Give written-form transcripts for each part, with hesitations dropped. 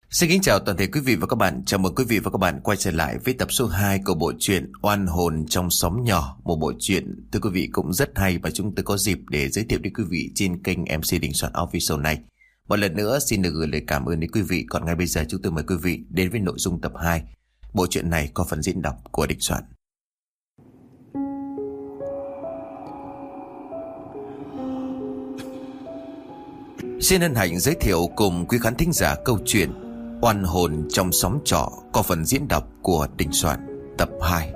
Xin kính chào toàn thể quý vị và các bạn. Chào mừng quý vị và các bạn quay trở lại với tập số 2 của bộ truyện Oan hồn trong xóm nhỏ. Một bộ truyện thưa quý vị cũng rất hay và chúng tôi có dịp để giới thiệu đến quý vị trên kênh MC Đình Soạn Official này. Một lần nữa xin được gửi lời cảm ơn đến quý vị. Còn ngay bây giờ chúng tôi mời quý vị đến với nội dung tập 2. Bộ truyện này có phần diễn đọc của Đình Soạn. Xin hân hạnh giới thiệu cùng quý khán thính giả câu chuyện Oan hồn trong xóm trọ có phần diễn đọc của Đình Soạn tập 2.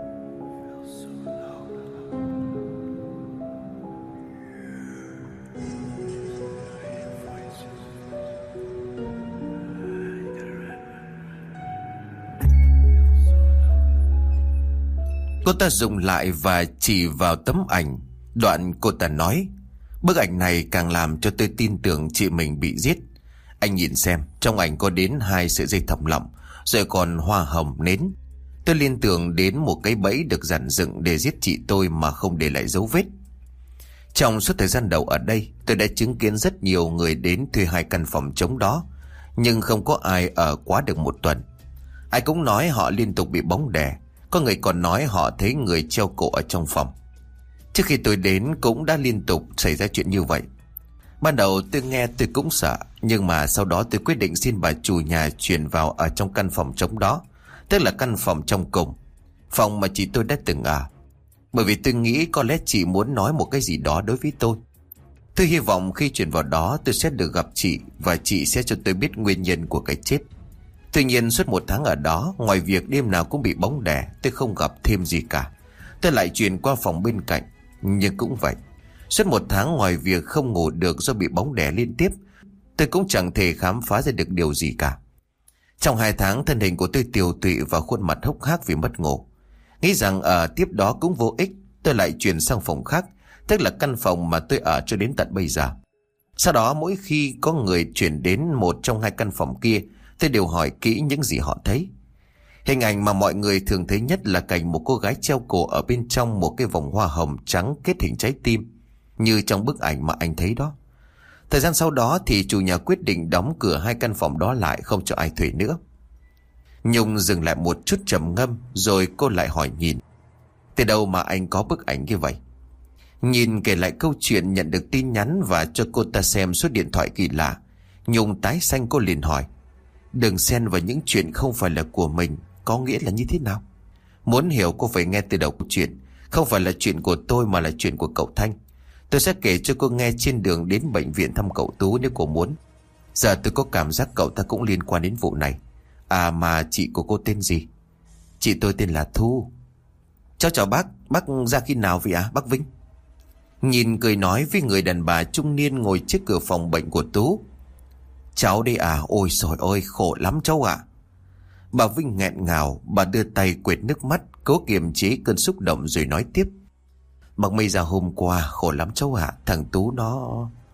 Cô ta dùng lại và chỉ vào tấm ảnh. Đoạn cô ta nói: bức ảnh này càng làm cho tôi tin tưởng chị mình bị giết. Anh nhìn xem, trong ảnh có đến 2 sợi dây thòng lọng, rồi còn hoa hồng nến. Tôi liên tưởng đến một cái bẫy được dàn dựng để giết chị tôi mà không để lại dấu vết. Trong suốt thời gian đầu ở đây, tôi đã chứng kiến rất nhiều người đến thuê 2 căn phòng trống đó, nhưng không có ai ở quá được 1 tuần. Ai cũng nói họ liên tục bị bóng đè. Có người còn nói họ thấy người treo cổ ở trong phòng. Trước khi tôi đến cũng đã liên tục xảy ra chuyện như vậy. Ban đầu tôi nghe tôi cũng sợ, nhưng mà sau đó tôi quyết định xin bà chủ nhà chuyển vào ở trong căn phòng trống đó, tức là căn phòng trong cùng, phòng mà chị tôi đã từng ở. Bởi vì tôi nghĩ có lẽ chị muốn nói một cái gì đó đối với tôi. Tôi hy vọng khi chuyển vào đó tôi sẽ được gặp chị và chị sẽ cho tôi biết nguyên nhân của cái chết. Tuy nhiên suốt 1 tháng ở đó, ngoài việc đêm nào cũng bị bóng đè, tôi không gặp thêm gì cả. Tôi lại chuyển qua phòng bên cạnh, nhưng cũng vậy. Suốt 1 tháng ngoài việc không ngủ được do bị bóng đè liên tiếp, tôi cũng chẳng thể khám phá ra được điều gì cả. Trong 2 tháng thân hình của tôi tiều tụy và khuôn mặt hốc hác vì mất ngủ. Nghĩ rằng ở tiếp đó cũng vô ích, tôi lại chuyển sang phòng khác, tức là căn phòng mà tôi ở cho đến tận bây giờ. Sau đó mỗi khi có người chuyển đến một trong 2 căn phòng kia, tôi đều hỏi kỹ những gì họ thấy. Hình ảnh mà mọi người thường thấy nhất là cảnh một cô gái treo cổ ở bên trong một cái vòng hoa hồng trắng kết hình trái tim, như trong bức ảnh mà anh thấy đó. Thời gian sau đó thì chủ nhà quyết định đóng cửa 2 căn phòng đó lại, không cho ai thuê nữa. Nhung dừng lại một chút trầm ngâm, rồi cô lại hỏi Nhìn: từ đâu mà anh có bức ảnh như vậy? Nhìn kể lại câu chuyện nhận được tin nhắn và cho cô ta xem số điện thoại kỳ lạ. Nhung tái xanh, cô liền hỏi: đừng xen vào những chuyện không phải là của mình. Có nghĩa là như thế nào? Muốn hiểu cô phải nghe từ đầu câu chuyện. Không phải là chuyện của tôi mà là chuyện của cậu Thanh. Tôi sẽ kể cho cô nghe trên đường đến bệnh viện thăm cậu Tú nếu cô muốn. Giờ tôi có cảm giác cậu ta cũng liên quan đến vụ này. À mà chị của cô tên gì? Chị tôi tên là Thu. Cháu chào bác ra khi nào vậy ạ bác Vinh? Nhìn cười nói với người đàn bà trung niên ngồi trước cửa phòng bệnh của Tú: cháu đây à? Ôi trời ơi, khổ lắm cháu ạ. Bà Vinh nghẹn ngào, bà đưa tay quệt nước mắt, cố kiềm chế cơn xúc động rồi nói tiếp: bác Mây ra hôm qua, khổ lắm cháu ạ. Thằng Tú nó...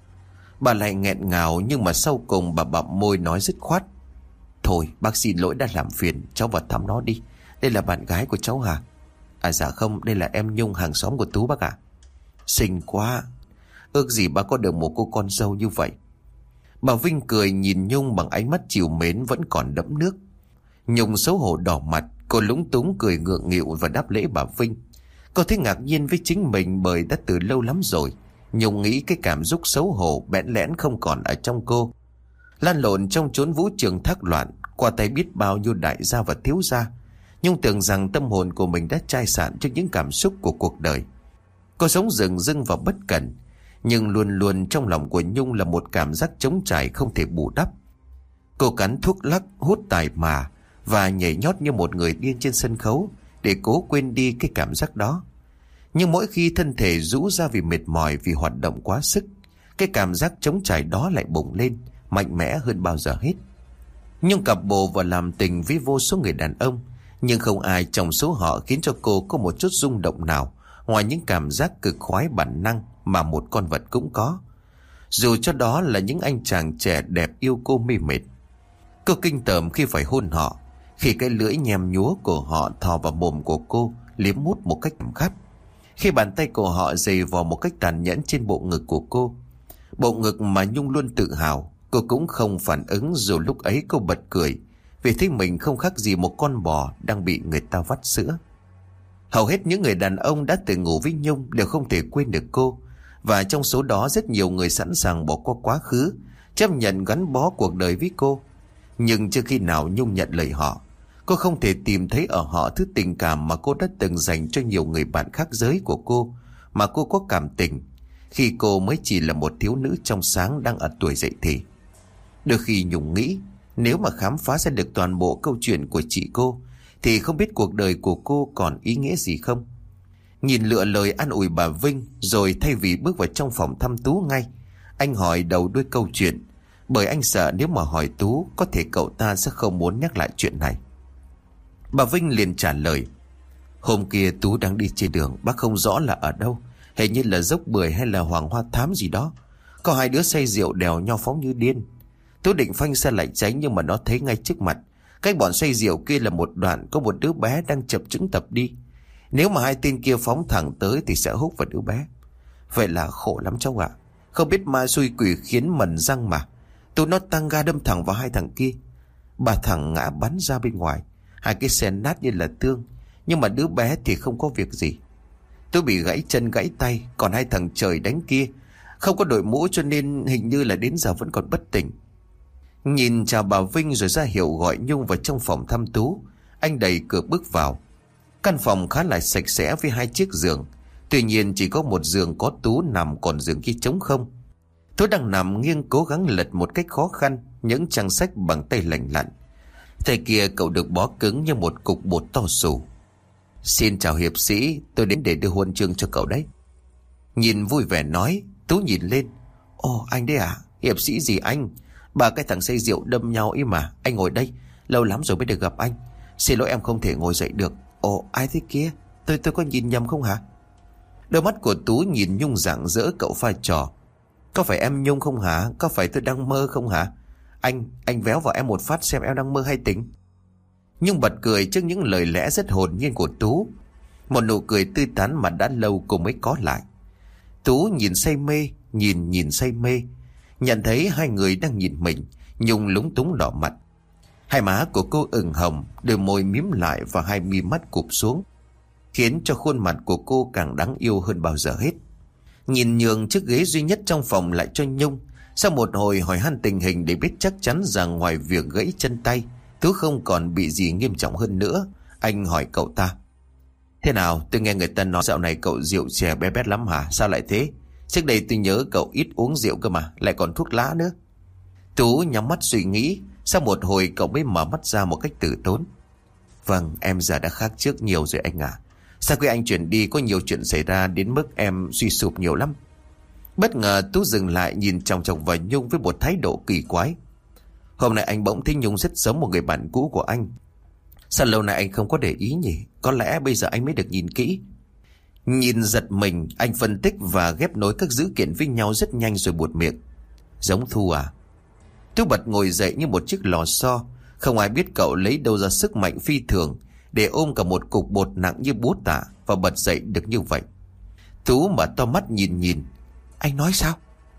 Bà lại nghẹn ngào, nhưng mà sau cùng bà bặm môi nói dứt khoát: thôi bác xin lỗi đã làm phiền, cháu vào thăm nó đi. Đây là bạn gái của cháu hả? À dạ không, đây là em Nhung, hàng xóm của Tú bác ạ. Xinh quá. Ước gì bác có được một cô con dâu như vậy. Bà Vinh cười nhìn Nhung bằng ánh mắt trìu mến vẫn còn đẫm nước. Nhung xấu hổ đỏ mặt, cô lúng túng cười ngượng nghịu và đáp lễ bà Vinh. Cô thấy ngạc nhiên với chính mình bởi đã từ lâu lắm rồi Nhung nghĩ cái cảm xúc xấu hổ bẽn lẽn không còn ở trong cô. Lan lộn trong chốn vũ trường thác loạn, qua tay biết bao nhiêu đại gia và thiếu gia, Nhung tưởng rằng tâm hồn của mình đã chai sạn trước những cảm xúc của cuộc đời. Cô sống dừng dưng và bất cẩn, nhưng luôn luôn trong lòng của Nhung là một cảm giác trống trải không thể bù đắp. Cô cắn thuốc lắc, hút tài mà và nhảy nhót như một người điên trên sân khấu để cố quên đi cái cảm giác đó. Nhưng mỗi khi thân thể rũ ra vì mệt mỏi, vì hoạt động quá sức, cái cảm giác trống trải đó lại bùng lên, mạnh mẽ hơn bao giờ hết. Nhung cặp bồ và làm tình với vô số người đàn ông, nhưng không ai trong số họ khiến cho cô có một chút rung động nào, ngoài những cảm giác cực khoái bản năng mà một con vật cũng có. Dù cho đó là những anh chàng trẻ đẹp yêu cô mê mệt. Cô kinh tởm khi phải hôn họ, khi cái lưỡi nhem nhúa của họ thò vào mồm của cô, liếm mút một cách khát. Khi bàn tay của họ giày vò một cách tàn nhẫn trên bộ ngực của cô, bộ ngực mà Nhung luôn tự hào. Cô cũng không phản ứng, dù lúc ấy cô bật cười vì thấy mình không khác gì một con bò đang bị người ta vắt sữa. Hầu hết những người đàn ông đã từng ngủ với Nhung đều không thể quên được cô, và trong số đó rất nhiều người sẵn sàng bỏ qua quá khứ, chấp nhận gắn bó cuộc đời với cô. Nhưng chưa khi nào Nhung nhận lời họ. Cô không thể tìm thấy ở họ thứ tình cảm mà cô đã từng dành cho nhiều người bạn khác giới của cô, mà cô có cảm tình khi cô mới chỉ là một thiếu nữ trong sáng đang ở tuổi dậy thì. Đôi khi Nhung nghĩ, nếu mà khám phá ra được toàn bộ câu chuyện của chị cô thì không biết cuộc đời của cô còn ý nghĩa gì không. Nhìn lựa lời an ủi bà Vinh, rồi thay vì bước vào trong phòng thăm Tú ngay, anh hỏi đầu đuôi câu chuyện, bởi anh sợ nếu mà hỏi Tú có thể cậu ta sẽ không muốn nhắc lại chuyện này. Bà Vinh liền trả lời: Hôm kia Tú đang đi trên đường, bác không rõ là ở đâu, hình như là Dốc Bưởi hay là Hoàng Hoa Thám gì đó. Có hai đứa say rượu đèo nhau phóng như điên. Tú định phanh xe lại tránh, nhưng mà nó thấy ngay trước mặt, cách bọn say rượu kia là một đoạn có một đứa bé đang chập chững tập đi. Nếu mà hai tên kia phóng thẳng tới thì sẽ húc vào đứa bé. Vậy là khổ lắm cháu ạ. Không biết ma xui quỷ khiến mần răng mà. Tụi nó tăng ga đâm thẳng vào hai thằng kia. Ba thằng ngã bắn ra bên ngoài, hai cái xe nát như là tương, nhưng mà đứa bé thì không có việc gì. Tôi bị gãy chân gãy tay, còn hai thằng trời đánh kia không có đội mũ cho nên hình như là đến giờ vẫn còn bất tỉnh. Nhìn chào bà Vinh rồi ra hiệu gọi Nhung vào trong phòng thăm Tú, anh đẩy cửa bước vào. Căn phòng khá là sạch sẽ với hai chiếc giường. Tuy nhiên chỉ có một giường có Tú nằm, còn giường kia trống không. Tú đang nằm nghiêng cố gắng lật một cách khó khăn những trang sách bằng tay lành lặn. Tay kia cậu được bó cứng như một cục bột to xù. Xin chào hiệp sĩ, tôi đến để đưa huân chương cho cậu đấy. Nhìn vui vẻ nói. Tú nhìn lên. Ồ, anh đấy à? Hiệp sĩ gì anh? Ba cái thằng say rượu đâm nhau ý mà. Anh ngồi đây, lâu lắm rồi mới được gặp anh. Xin lỗi em không thể ngồi dậy được. Ồ, ai thế kia? Tôi có nhìn nhầm không hả? Đôi mắt của Tú nhìn Nhung rạng rỡ, cậu pha trò. Có phải em Nhung không hả? Có phải tôi đang mơ không hả? Anh véo vào em một phát xem em đang mơ hay tỉnh. Nhung bật cười trước những lời lẽ rất hồn nhiên của Tú. Một nụ cười tươi tắn mà đã lâu cô mới có lại. Tú nhìn say mê, nhìn say mê. Nhận thấy hai người đang nhìn mình, Nhung lúng túng đỏ mặt. Hai má của cô ửng hồng, đôi môi mím lại và hai mi mắt cụp xuống, khiến cho khuôn mặt của cô càng đáng yêu hơn bao giờ hết. Nhìn nhường chiếc ghế duy nhất trong phòng lại cho Nhung. Sau một hồi hỏi han tình hình để biết chắc chắn rằng ngoài việc gãy chân tay, Tú không còn bị gì nghiêm trọng hơn nữa, anh hỏi cậu ta: Thế nào, tôi nghe người ta nói dạo này cậu rượu chè bé bét lắm hả? Sao lại thế? Trước đây tôi nhớ cậu ít uống rượu cơ mà, lại còn thuốc lá nữa. Tú nhắm mắt suy nghĩ. Sau một hồi cậu mới mở mắt ra một cách từ tốn. Vâng, em giờ đã khác trước nhiều rồi anh à. Sau khi anh chuyển đi có nhiều chuyện xảy ra đến mức em suy sụp nhiều lắm. Bất ngờ Tú dừng lại nhìn chòng chọc vào Nhung với một thái độ kỳ quái. Hôm nay anh bỗng thấy Nhung rất giống một người bạn cũ của anh. Sao lâu nay anh không có để ý nhỉ? Có lẽ bây giờ anh mới được nhìn kỹ. Nhìn giật mình, anh phân tích và ghép nối các dữ kiện với nhau rất nhanh rồi buột miệng. Giống Thu à? Tú bật ngồi dậy như một chiếc lò xo. Không ai biết cậu lấy đâu ra sức mạnh phi thường để ôm cả một cục bột nặng như búa tạ và bật dậy được như vậy. Tú mở to mắt nhìn. Anh nói sao?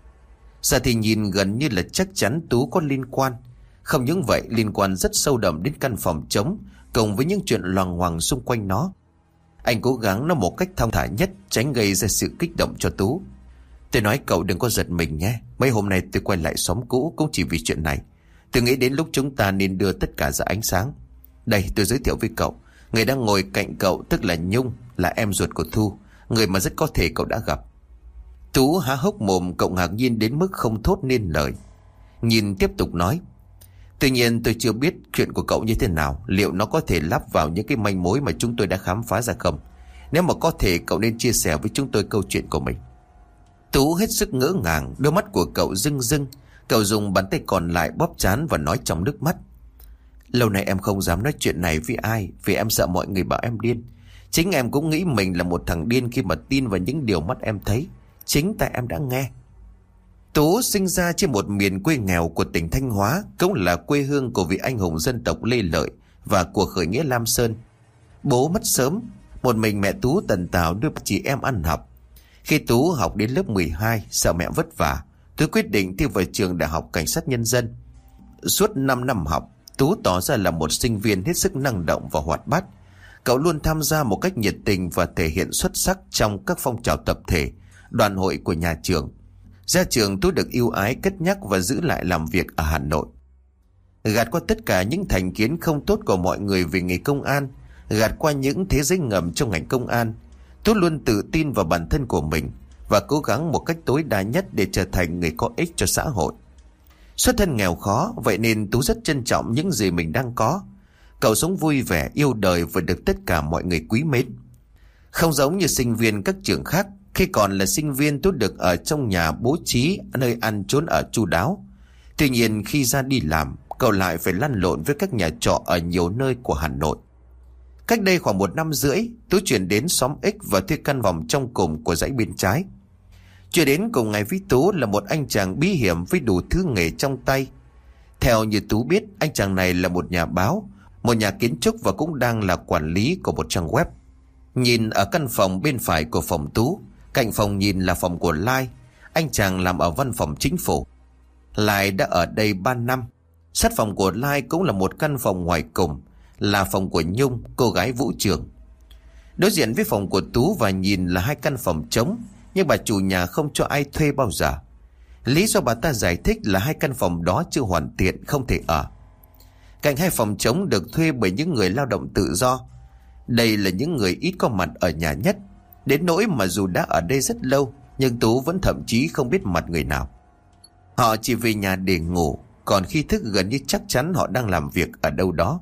Giờ thì nhìn gần như là chắc chắn Tú có liên quan. Không những vậy, liên quan rất sâu đậm đến căn phòng trống, cộng với những chuyện loằng ngoằng xung quanh nó. Anh cố gắng nói một cách thong thả nhất, tránh gây ra sự kích động cho Tú. Tôi nói cậu đừng có giật mình nhé. Mấy hôm nay tôi quay lại xóm cũ cũng chỉ vì chuyện này. Tôi nghĩ đến lúc chúng ta nên đưa tất cả ra ánh sáng. Đây, tôi giới thiệu với cậu. Người đang ngồi cạnh cậu tức là Nhung, là em ruột của Thu, người mà rất có thể cậu đã gặp. Tú há hốc mồm, cậu ngạc nhiên đến mức không thốt nên lời. Nhìn tiếp tục nói. Tuy nhiên tôi chưa biết chuyện của cậu như thế nào, liệu nó có thể lắp vào những cái manh mối mà chúng tôi đã khám phá ra không? Nếu mà có thể, cậu nên chia sẻ với chúng tôi câu chuyện của mình. Tú hết sức ngỡ ngàng, đôi mắt của cậu rưng rưng. Cậu dùng bàn tay còn lại bóp trán và nói trong nước mắt. Lâu nay em không dám nói chuyện này với ai, vì em sợ mọi người bảo em điên. Chính em cũng nghĩ mình là một thằng điên khi mà tin vào những điều mắt em thấy, chính tại em đã nghe. Tú sinh ra trên một miền quê nghèo của tỉnh Thanh Hóa, cũng là quê hương của vị anh hùng dân tộc Lê Lợi và của khởi nghĩa Lam Sơn. Bố mất sớm, một mình mẹ Tú tần tảo đưa chị em ăn học. Khi Tú học đến lớp 12, sợ mẹ vất vả, Tú quyết định thi vào trường Đại học Cảnh sát Nhân dân. Suốt 5 năm học, Tú tỏ ra là một sinh viên hết sức năng động và hoạt bát. Cậu luôn tham gia một cách nhiệt tình và thể hiện xuất sắc trong các phong trào tập thể, đoàn hội của nhà trường. Ra trường, Tú được ưu ái cất nhắc và giữ lại làm việc ở Hà Nội. Gạt qua tất cả những thành kiến không tốt của mọi người về nghề công an, gạt qua những thế giới ngầm trong ngành công an, Tú luôn tự tin vào bản thân của mình và cố gắng một cách tối đa nhất để trở thành người có ích cho xã hội. Xuất thân nghèo khó, vậy nên Tú rất trân trọng những gì mình đang có. Cậu sống vui vẻ, yêu đời và được tất cả mọi người quý mến. Không giống như sinh viên các trường khác, khi còn là sinh viên Tú được ở trong nhà bố trí nơi ăn trốn ở chu đáo. Tuy nhiên khi ra đi làm, cậu lại phải lăn lộn với các nhà trọ ở nhiều nơi của Hà Nội. Cách đây khoảng 1 năm rưỡi, Tú chuyển đến xóm X và thuê căn phòng trong cùng của dãy bên trái. Chưa đến cùng ngày với Tú là một anh chàng bí hiểm với đủ thứ nghề trong tay. Theo như Tú biết, anh chàng này là một nhà báo, một nhà kiến trúc và cũng đang là quản lý của một trang web. Nhìn ở căn phòng bên phải của phòng Tú, cạnh phòng nhìn là phòng của Lai. Anh chàng làm ở văn phòng chính phủ. Lai đã ở đây 3 năm. Sát phòng của Lai cũng là một căn phòng ngoài cùng, là phòng của Nhung, cô gái vũ trường. Đối diện với phòng của Tú và nhìn là 2 căn phòng trống, nhưng bà chủ nhà không cho ai thuê bao giờ. Lý do bà ta giải thích là 2 căn phòng đó chưa hoàn thiện, không thể ở. Cạnh 2 phòng trống được thuê bởi những người lao động tự do. Đây là những người ít có mặt ở nhà nhất, đến nỗi mà dù đã ở đây rất lâu, nhưng Tú vẫn thậm chí không biết mặt người nào. Họ chỉ về nhà để ngủ, còn khi thức gần như chắc chắn họ đang làm việc ở đâu đó.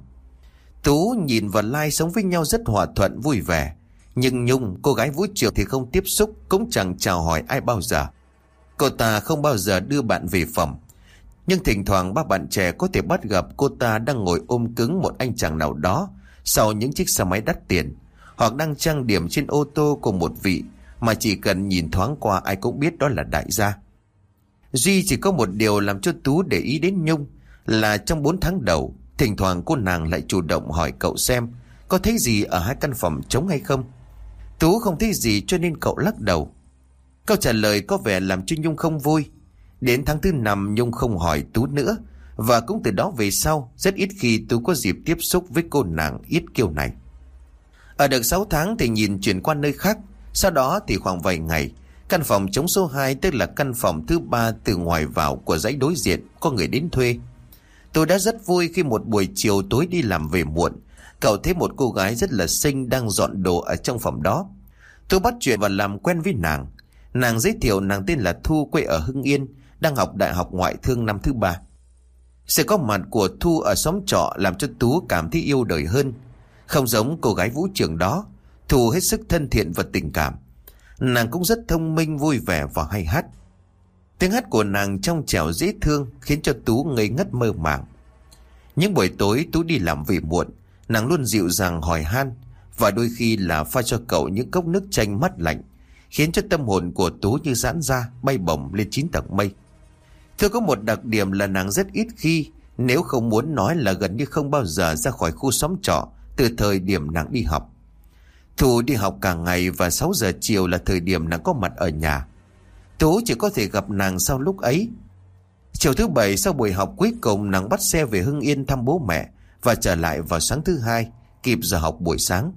Tú nhìn và Lai sống với nhau rất hòa thuận vui vẻ. Nhưng Nhung, cô gái vũ trường thì không tiếp xúc, cũng chẳng chào hỏi ai bao giờ. Cô ta không bao giờ đưa bạn về phòng. Nhưng thỉnh thoảng ba bạn trẻ có thể bắt gặp cô ta đang ngồi ôm cứng một anh chàng nào đó sau những chiếc xe máy đắt tiền, hoặc đang trang điểm trên ô tô của một vị mà chỉ cần nhìn thoáng qua ai cũng biết đó là đại gia. Duy chỉ có một điều làm cho Tú để ý đến Nhung là trong 4 tháng đầu, thỉnh thoảng cô nàng lại chủ động hỏi cậu xem có thấy gì ở 2 căn phòng trống hay không. Tú không thấy gì cho nên cậu lắc đầu. Câu trả lời có vẻ làm cho Nhung không vui. Đến tháng thứ 5 Nhung không hỏi Tú nữa, và cũng từ đó về sau rất ít khi Tú có dịp tiếp xúc với cô nàng ít kiêu này. Ở được 6 tháng thì nhìn chuyển qua nơi khác. Sau đó thì khoảng vài ngày, căn phòng trống số 2, tức là căn phòng thứ 3 từ ngoài vào của dãy đối diện, có người đến thuê. Tôi đã rất vui khi một buổi chiều tối đi làm về muộn, cậu thấy một cô gái rất là xinh đang dọn đồ ở trong phòng đó. Tôi bắt chuyện và làm quen với nàng. Nàng giới thiệu nàng tên là Thu, quê ở Hưng Yên, đang học đại học ngoại thương năm thứ 3. Sự có mặt của Thu ở xóm trọ làm cho Tú cảm thấy yêu đời hơn. Không giống cô gái vũ trường đó, Thu hết sức thân thiện và tình cảm. Nàng cũng rất thông minh, vui vẻ và hay hát. Tiếng hát của nàng trong trẻo dễ thương khiến cho Tú ngây ngất mơ màng. Những buổi tối Tú đi làm về muộn, nàng luôn dịu dàng hỏi han, và đôi khi là pha cho cậu những cốc nước chanh mát lạnh, khiến cho tâm hồn của Tú như giãn ra, bay bổng lên 9 tầng mây. Thưa có một đặc điểm là nàng rất ít khi, nếu không muốn nói là gần như không bao giờ ra khỏi khu xóm trọ từ thời điểm nàng đi học. Thu đi học cả ngày và 6 giờ chiều là thời điểm nàng có mặt ở nhà. Tú chỉ có thể gặp nàng sau lúc ấy. Chiều thứ 7 sau buổi học cuối cùng, nàng bắt xe về Hưng Yên thăm bố mẹ và trở lại vào sáng thứ 2, kịp giờ học buổi sáng.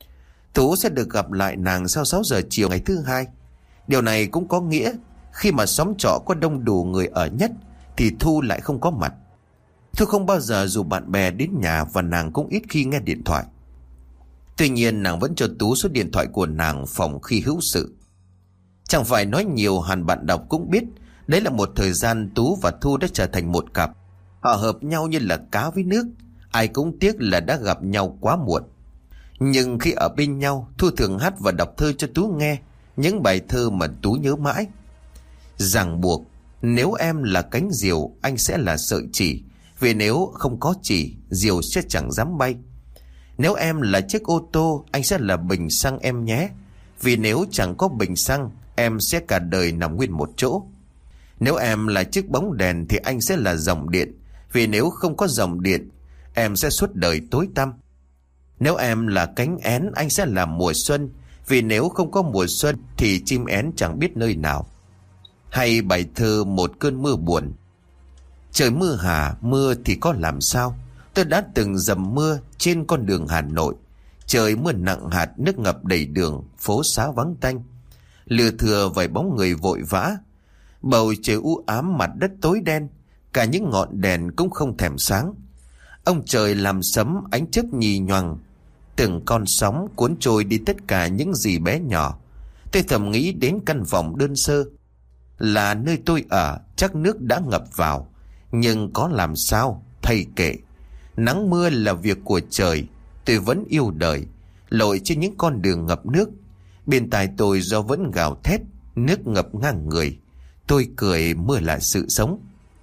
Tú sẽ được gặp lại nàng sau 6 giờ chiều ngày thứ 2. Điều này cũng có nghĩa khi mà xóm trọ có đông đủ người ở nhất thì Thu lại không có mặt. Thu không bao giờ rủ bạn bè đến nhà và nàng cũng ít khi nghe điện thoại. Tuy nhiên nàng vẫn cho Tú số điện thoại của nàng phòng khi hữu sự. Chẳng phải nói nhiều, hẳn bạn đọc cũng biết đấy là một thời gian Tú và Thu đã trở thành một cặp. Họ hợp nhau như là cá với nước. Ai cũng tiếc là đã gặp nhau quá muộn. Nhưng khi ở bên nhau, Thu thường hát và đọc thơ cho Tú nghe, những bài thơ mà Tú nhớ mãi. Ràng buộc, nếu em là cánh diều, anh sẽ là sợi chỉ, vì nếu không có chỉ, diều sẽ chẳng dám bay. Nếu em là chiếc ô tô, anh sẽ là bình xăng em nhé, vì nếu chẳng có bình xăng, em sẽ cả đời nằm nguyên một chỗ. Nếu em là chiếc bóng đèn thì anh sẽ là dòng điện, vì nếu không có dòng điện, em sẽ suốt đời tối tăm. Nếu em là cánh én, anh sẽ là mùa xuân, vì nếu không có mùa xuân thì chim én chẳng biết nơi nào. Hay bài thơ Một cơn mưa buồn. Trời mưa hà, mưa thì có làm sao, Tôi đã từng dầm mưa trên con đường Hà Nội. Trời mưa nặng hạt, nước ngập đầy đường, phố xá vắng tanh, lừa thưa vài bóng người vội vã. Bầu trời u ám, mặt đất tối đen, cả những ngọn đèn cũng không thèm sáng. Ông trời làm sấm, ánh chớp nhì nhoằng, từng con sóng cuốn trôi đi tất cả những gì bé nhỏ. Tôi thầm nghĩ đến căn phòng đơn sơ là nơi tôi ở, chắc nước đã ngập vào, nhưng có làm sao, thầy kệ. Nắng mưa là việc của trời, tôi vẫn yêu đời, lội trên những con đường ngập nước. Bên tai tôi gió vẫn gào thét, nước ngập ngang người. Tôi cười, mưa là sự sống.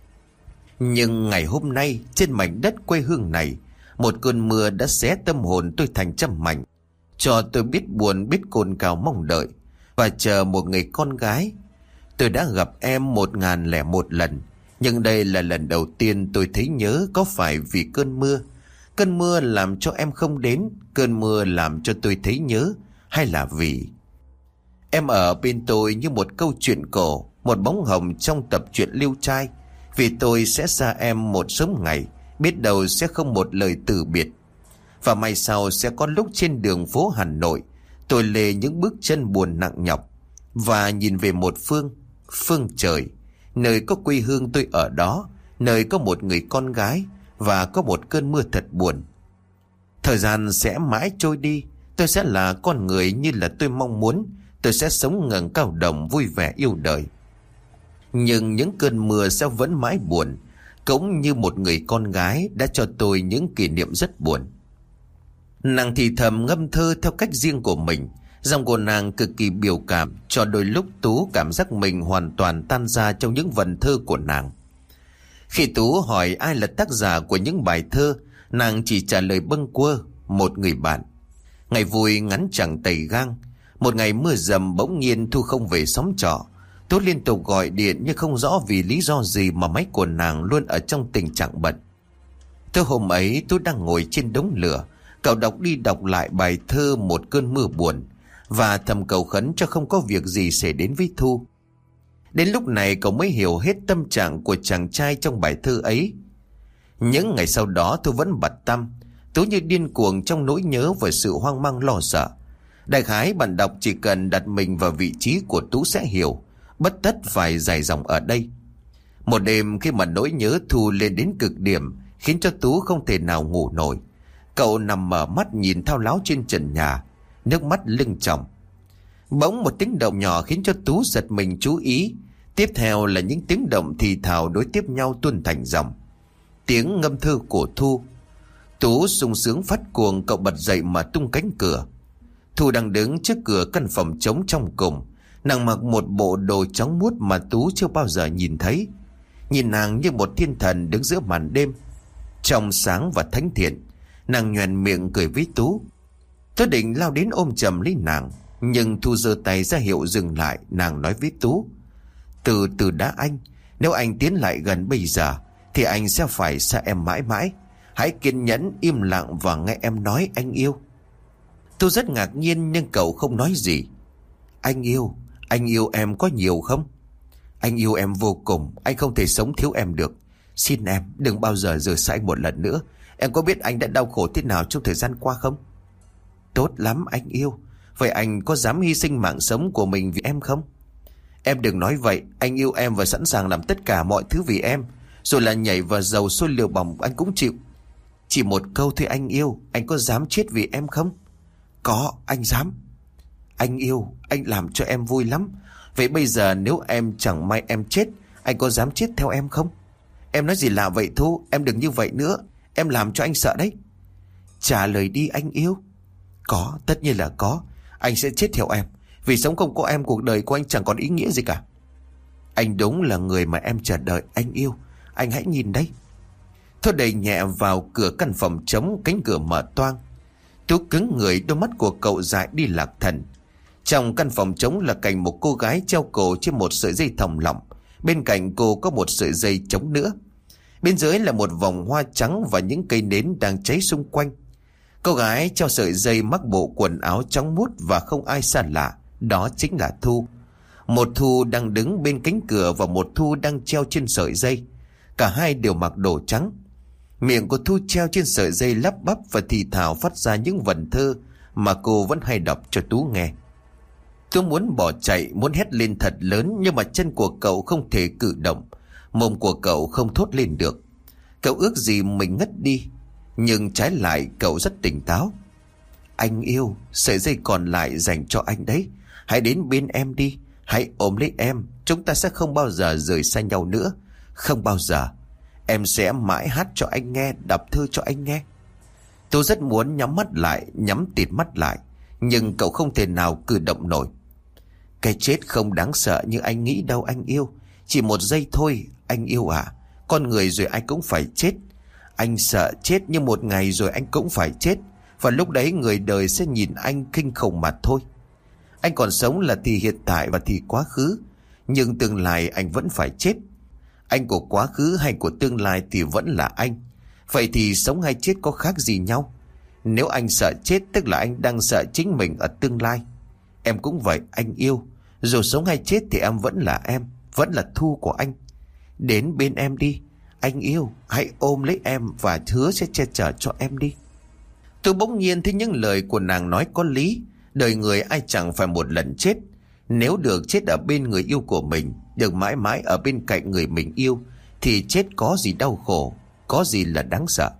Nhưng ngày hôm nay, trên mảnh đất quê hương này, một cơn mưa đã xé tâm hồn tôi thành trăm mảnh, cho tôi biết buồn, biết cồn cào mong đợi và chờ một người con gái. Tôi đã gặp em 1001 lần, nhưng đây là lần đầu tiên tôi thấy nhớ. Có phải vì cơn mưa làm cho em không đến, cơn mưa làm cho tôi thấy nhớ, hay là vì em ở bên tôi như một câu chuyện cổ, một bóng hồng trong tập truyện Liêu Trai? Vì tôi sẽ xa em một sớm ngày, biết đâu sẽ không một lời từ biệt. Và mai sau sẽ có lúc trên đường phố Hà Nội, tôi lê những bước chân buồn nặng nhọc và nhìn về một phương trời, nơi có quê hương tôi ở đó, nơi có một người con gái và có một cơn mưa thật buồn. Thời gian sẽ mãi trôi đi, tôi sẽ là con người như là tôi mong muốn. Tôi sẽ sống ngẩng cao đồng, vui vẻ yêu đời. Nhưng những cơn mưa sẽ vẫn mãi buồn, cũng như một người con gái đã cho tôi những kỷ niệm rất buồn. Nàng thì thầm ngâm thơ theo cách riêng của mình. Giọng của nàng cực kỳ biểu cảm, cho đôi lúc Tú cảm giác mình hoàn toàn tan ra trong những vần thơ của nàng. Khi Tú hỏi ai là tác giả của những bài thơ, nàng chỉ trả lời bâng quơ: một người bạn. Ngày vui ngắn chẳng tầy gang. Một ngày mưa dầm, bỗng nhiên Thu không về xóm trọ. Tú liên tục gọi điện nhưng không rõ vì lý do gì mà máy của nàng luôn ở trong tình trạng bận. Tới hôm ấy, Tú đang ngồi trên đống lửa, cậu đọc đi đọc lại bài thơ Một cơn mưa buồn và thầm cầu khấn cho không có việc gì xảy đến với Thu. Đến lúc này cậu mới hiểu hết tâm trạng của chàng trai trong bài thơ ấy. Những ngày sau đó Thu vẫn bặt tăm. Tú như điên cuồng trong nỗi nhớ và sự hoang mang lo sợ. Đại khái bạn đọc chỉ cần đặt mình vào vị trí của Tú sẽ hiểu, bất tất phải dài dòng ở đây. Một đêm khi mà nỗi nhớ Thu lên đến cực điểm, khiến cho Tú không thể nào ngủ nổi. Cậu nằm mở mắt nhìn thao láo trên trần nhà, nước mắt lưng tròng. Bỗng một tiếng động nhỏ khiến cho Tú giật mình chú ý. Tiếp theo là những tiếng động thì thào đối tiếp nhau tuôn thành dòng. Tiếng ngâm thơ của Thu. Tú sung sướng phát cuồng, cậu bật dậy mà tung cánh cửa. Thu đang đứng trước cửa căn phòng trống trong cùng. Nàng mặc một bộ đồ trắng muốt mà Tú chưa bao giờ nhìn thấy. Nhìn nàng như một thiên thần đứng giữa màn đêm, trong sáng và thánh thiện. Nàng nhoẻn miệng cười với Tú. Tú định lao đến ôm chầm lấy nàng, nhưng Thu giơ tay ra hiệu dừng lại. Nàng nói với Tú: Từ từ đã anh, nếu anh tiến lại gần bây giờ thì anh sẽ phải xa em mãi mãi. Hãy kiên nhẫn im lặng và nghe em nói anh yêu. Tú rất ngạc nhiên nhưng cậu không nói gì. Anh yêu em có nhiều không? Anh yêu em vô cùng, anh không thể sống thiếu em được. Xin em đừng bao giờ rời xa anh một lần nữa. Em có biết anh đã đau khổ thế nào trong thời gian qua không? Tốt lắm anh yêu. Vậy anh có dám hy sinh mạng sống của mình vì em không? Em đừng nói vậy. Anh yêu em và sẵn sàng làm tất cả mọi thứ vì em. Rồi là nhảy vào dầu sôi lửa bỏng anh cũng chịu. Chỉ một câu thôi anh yêu. Anh có dám chết vì em không? Có, anh dám. Anh yêu, anh làm cho em vui lắm. Vậy bây giờ nếu em chẳng may em chết, anh có dám chết theo em không? Em nói gì lạ vậy Thu? Em đừng như vậy nữa. Em làm cho anh sợ đấy. Trả lời đi anh yêu. Có, tất nhiên là có. Anh sẽ chết theo em. Vì sống không có em, cuộc đời của anh chẳng còn ý nghĩa gì cả. Anh đúng là người mà em chờ đợi anh yêu. Anh hãy nhìn đấy. Thôi đẩy nhẹ vào cửa căn phòng trống, cánh cửa mở toang. Tú cứng người, đôi mắt của cậu dại đi lạc thần. Trong căn phòng trống là cảnh một cô gái treo cổ trên một sợi dây thòng lọng. Bên cạnh cô có một sợi dây trống nữa. Bên dưới là một vòng hoa trắng và những cây nến đang cháy xung quanh. Cô gái treo sợi dây mặc bộ quần áo trắng muốt và không ai xa lạ. Đó chính là Thu. Một Thu đang đứng bên cánh cửa và một Thu đang treo trên sợi dây. Cả hai đều mặc đồ trắng. Miệng của Thu treo trên sợi dây lắp bắp và thì thào phát ra những vần thơ mà cô vẫn hay đọc cho Tú nghe. Tú muốn bỏ chạy, muốn hét lên thật lớn, nhưng mà chân của cậu không thể cử động, mồm của cậu không thốt lên được. Cậu ước gì mình ngất đi, nhưng trái lại cậu rất tỉnh táo. Anh yêu, sợi dây còn lại dành cho anh đấy. Hãy đến bên em đi, hãy ôm lấy em. Chúng ta sẽ không bao giờ rời xa nhau nữa. Không bao giờ. Em sẽ mãi hát cho anh nghe, đọc thơ cho anh nghe. Tôi rất muốn nhắm mắt lại, nhắm tịt mắt lại, nhưng cậu không thể nào cử động nổi. Cái chết không đáng sợ như anh nghĩ đâu anh yêu. Chỉ một giây thôi, anh yêu à. Con người rồi anh cũng phải chết. Anh sợ chết, nhưng một ngày rồi anh cũng phải chết. Và lúc đấy người đời sẽ nhìn anh kinh khủng mà thôi. Anh còn sống là thì hiện tại và thì quá khứ, nhưng tương lai anh vẫn phải chết. Anh của quá khứ hay của tương lai thì vẫn là anh. Vậy thì sống hay chết có khác gì nhau? Nếu anh sợ chết tức là anh đang sợ chính mình ở tương lai. Em cũng vậy anh yêu. Dù sống hay chết thì em vẫn là em, vẫn là Thu của anh. Đến bên em đi, anh yêu. Hãy ôm lấy em và hứa sẽ che chở cho em đi. Tôi bỗng nhiên thấy những lời của nàng nói có lý. Đời người ai chẳng phải một lần chết. Nếu được chết ở bên người yêu của mình, được mãi mãi ở bên cạnh người mình yêu, thì chết có gì đau khổ, có gì là đáng sợ.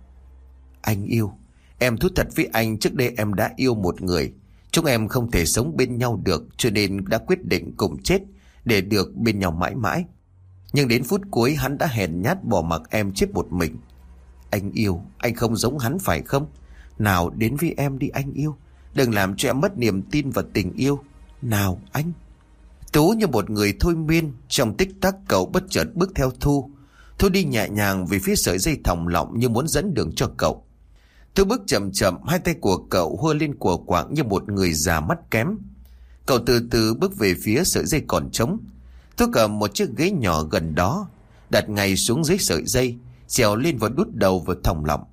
Anh yêu, em thú thật với anh, trước đây em đã yêu một người. Chúng em không thể sống bên nhau được, cho nên đã quyết định cùng chết để được bên nhau mãi mãi. Nhưng đến phút cuối hắn đã hèn nhát bỏ mặc em chết một mình. Anh yêu, anh không giống hắn phải không? Nào đến với em đi anh yêu. Đừng làm cho em mất niềm tin vào tình yêu. Nào anh. Tú như một người thôi miên. Trong tích tắc cậu bất chợt bước theo Thu. Thu đi nhẹ nhàng về phía sợi dây thòng lọng như muốn dẫn đường cho cậu. Thu bước chậm chậm, hai tay của cậu hơ lên của quạng như một người già mắt kém. Cậu từ từ bước về phía sợi dây còn trống. Thu cầm một chiếc ghế nhỏ gần đó, đặt ngay xuống dưới sợi dây, trèo lên và đút đầu vào thòng lọng.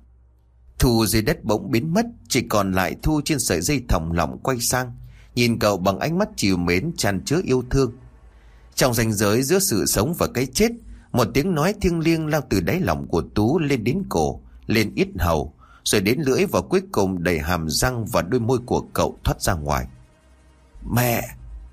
Thu dưới đất bỗng biến mất, chỉ còn lại Thu trên sợi dây thòng lọng quay sang, nhìn cậu bằng ánh mắt trìu mến tràn chứa yêu thương. Trong ranh giới giữa sự sống và cái chết, một tiếng nói thiêng liêng lao từ đáy lòng của Tú lên đến cổ, lên yết hầu, rồi đến lưỡi và cuối cùng đầy hàm răng và đôi môi của cậu thoát ra ngoài. Mẹ!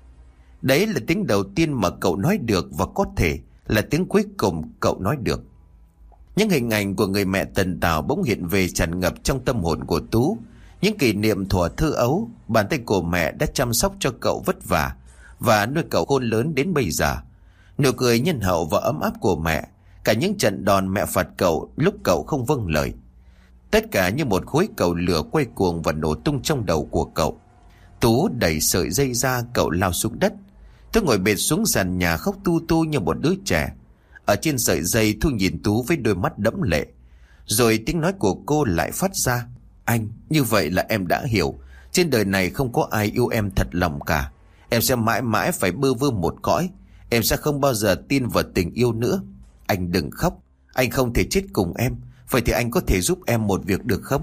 Đấy là tiếng đầu tiên mà cậu nói được, và có thể là tiếng cuối cùng cậu nói được. Những hình ảnh của người mẹ tần tảo bỗng hiện về tràn ngập trong tâm hồn của Tú. Những kỷ niệm thuở thơ ấu, bàn tay của mẹ đã chăm sóc cho cậu vất vả và nuôi cậu khôn lớn đến bây giờ. Nụ cười nhân hậu và ấm áp của mẹ, cả những trận đòn mẹ phạt cậu lúc cậu không vâng lời. Tất cả như một khối cầu lửa quay cuồng và nổ tung trong đầu của cậu. Tú đẩy sợi dây ra, cậu lao xuống đất. Tú ngồi bệt xuống sàn nhà khóc tu tu như một đứa trẻ. Ở trên sợi dây, Thu nhìn Tú với đôi mắt đẫm lệ. Rồi tiếng nói của cô lại phát ra. Anh, như vậy là em đã hiểu. Trên đời này không có ai yêu em thật lòng cả. Em sẽ mãi mãi phải bơ vơ một cõi. Em sẽ không bao giờ tin vào tình yêu nữa. Anh đừng khóc. Anh không thể chết cùng em. Vậy thì anh có thể giúp em một việc được không?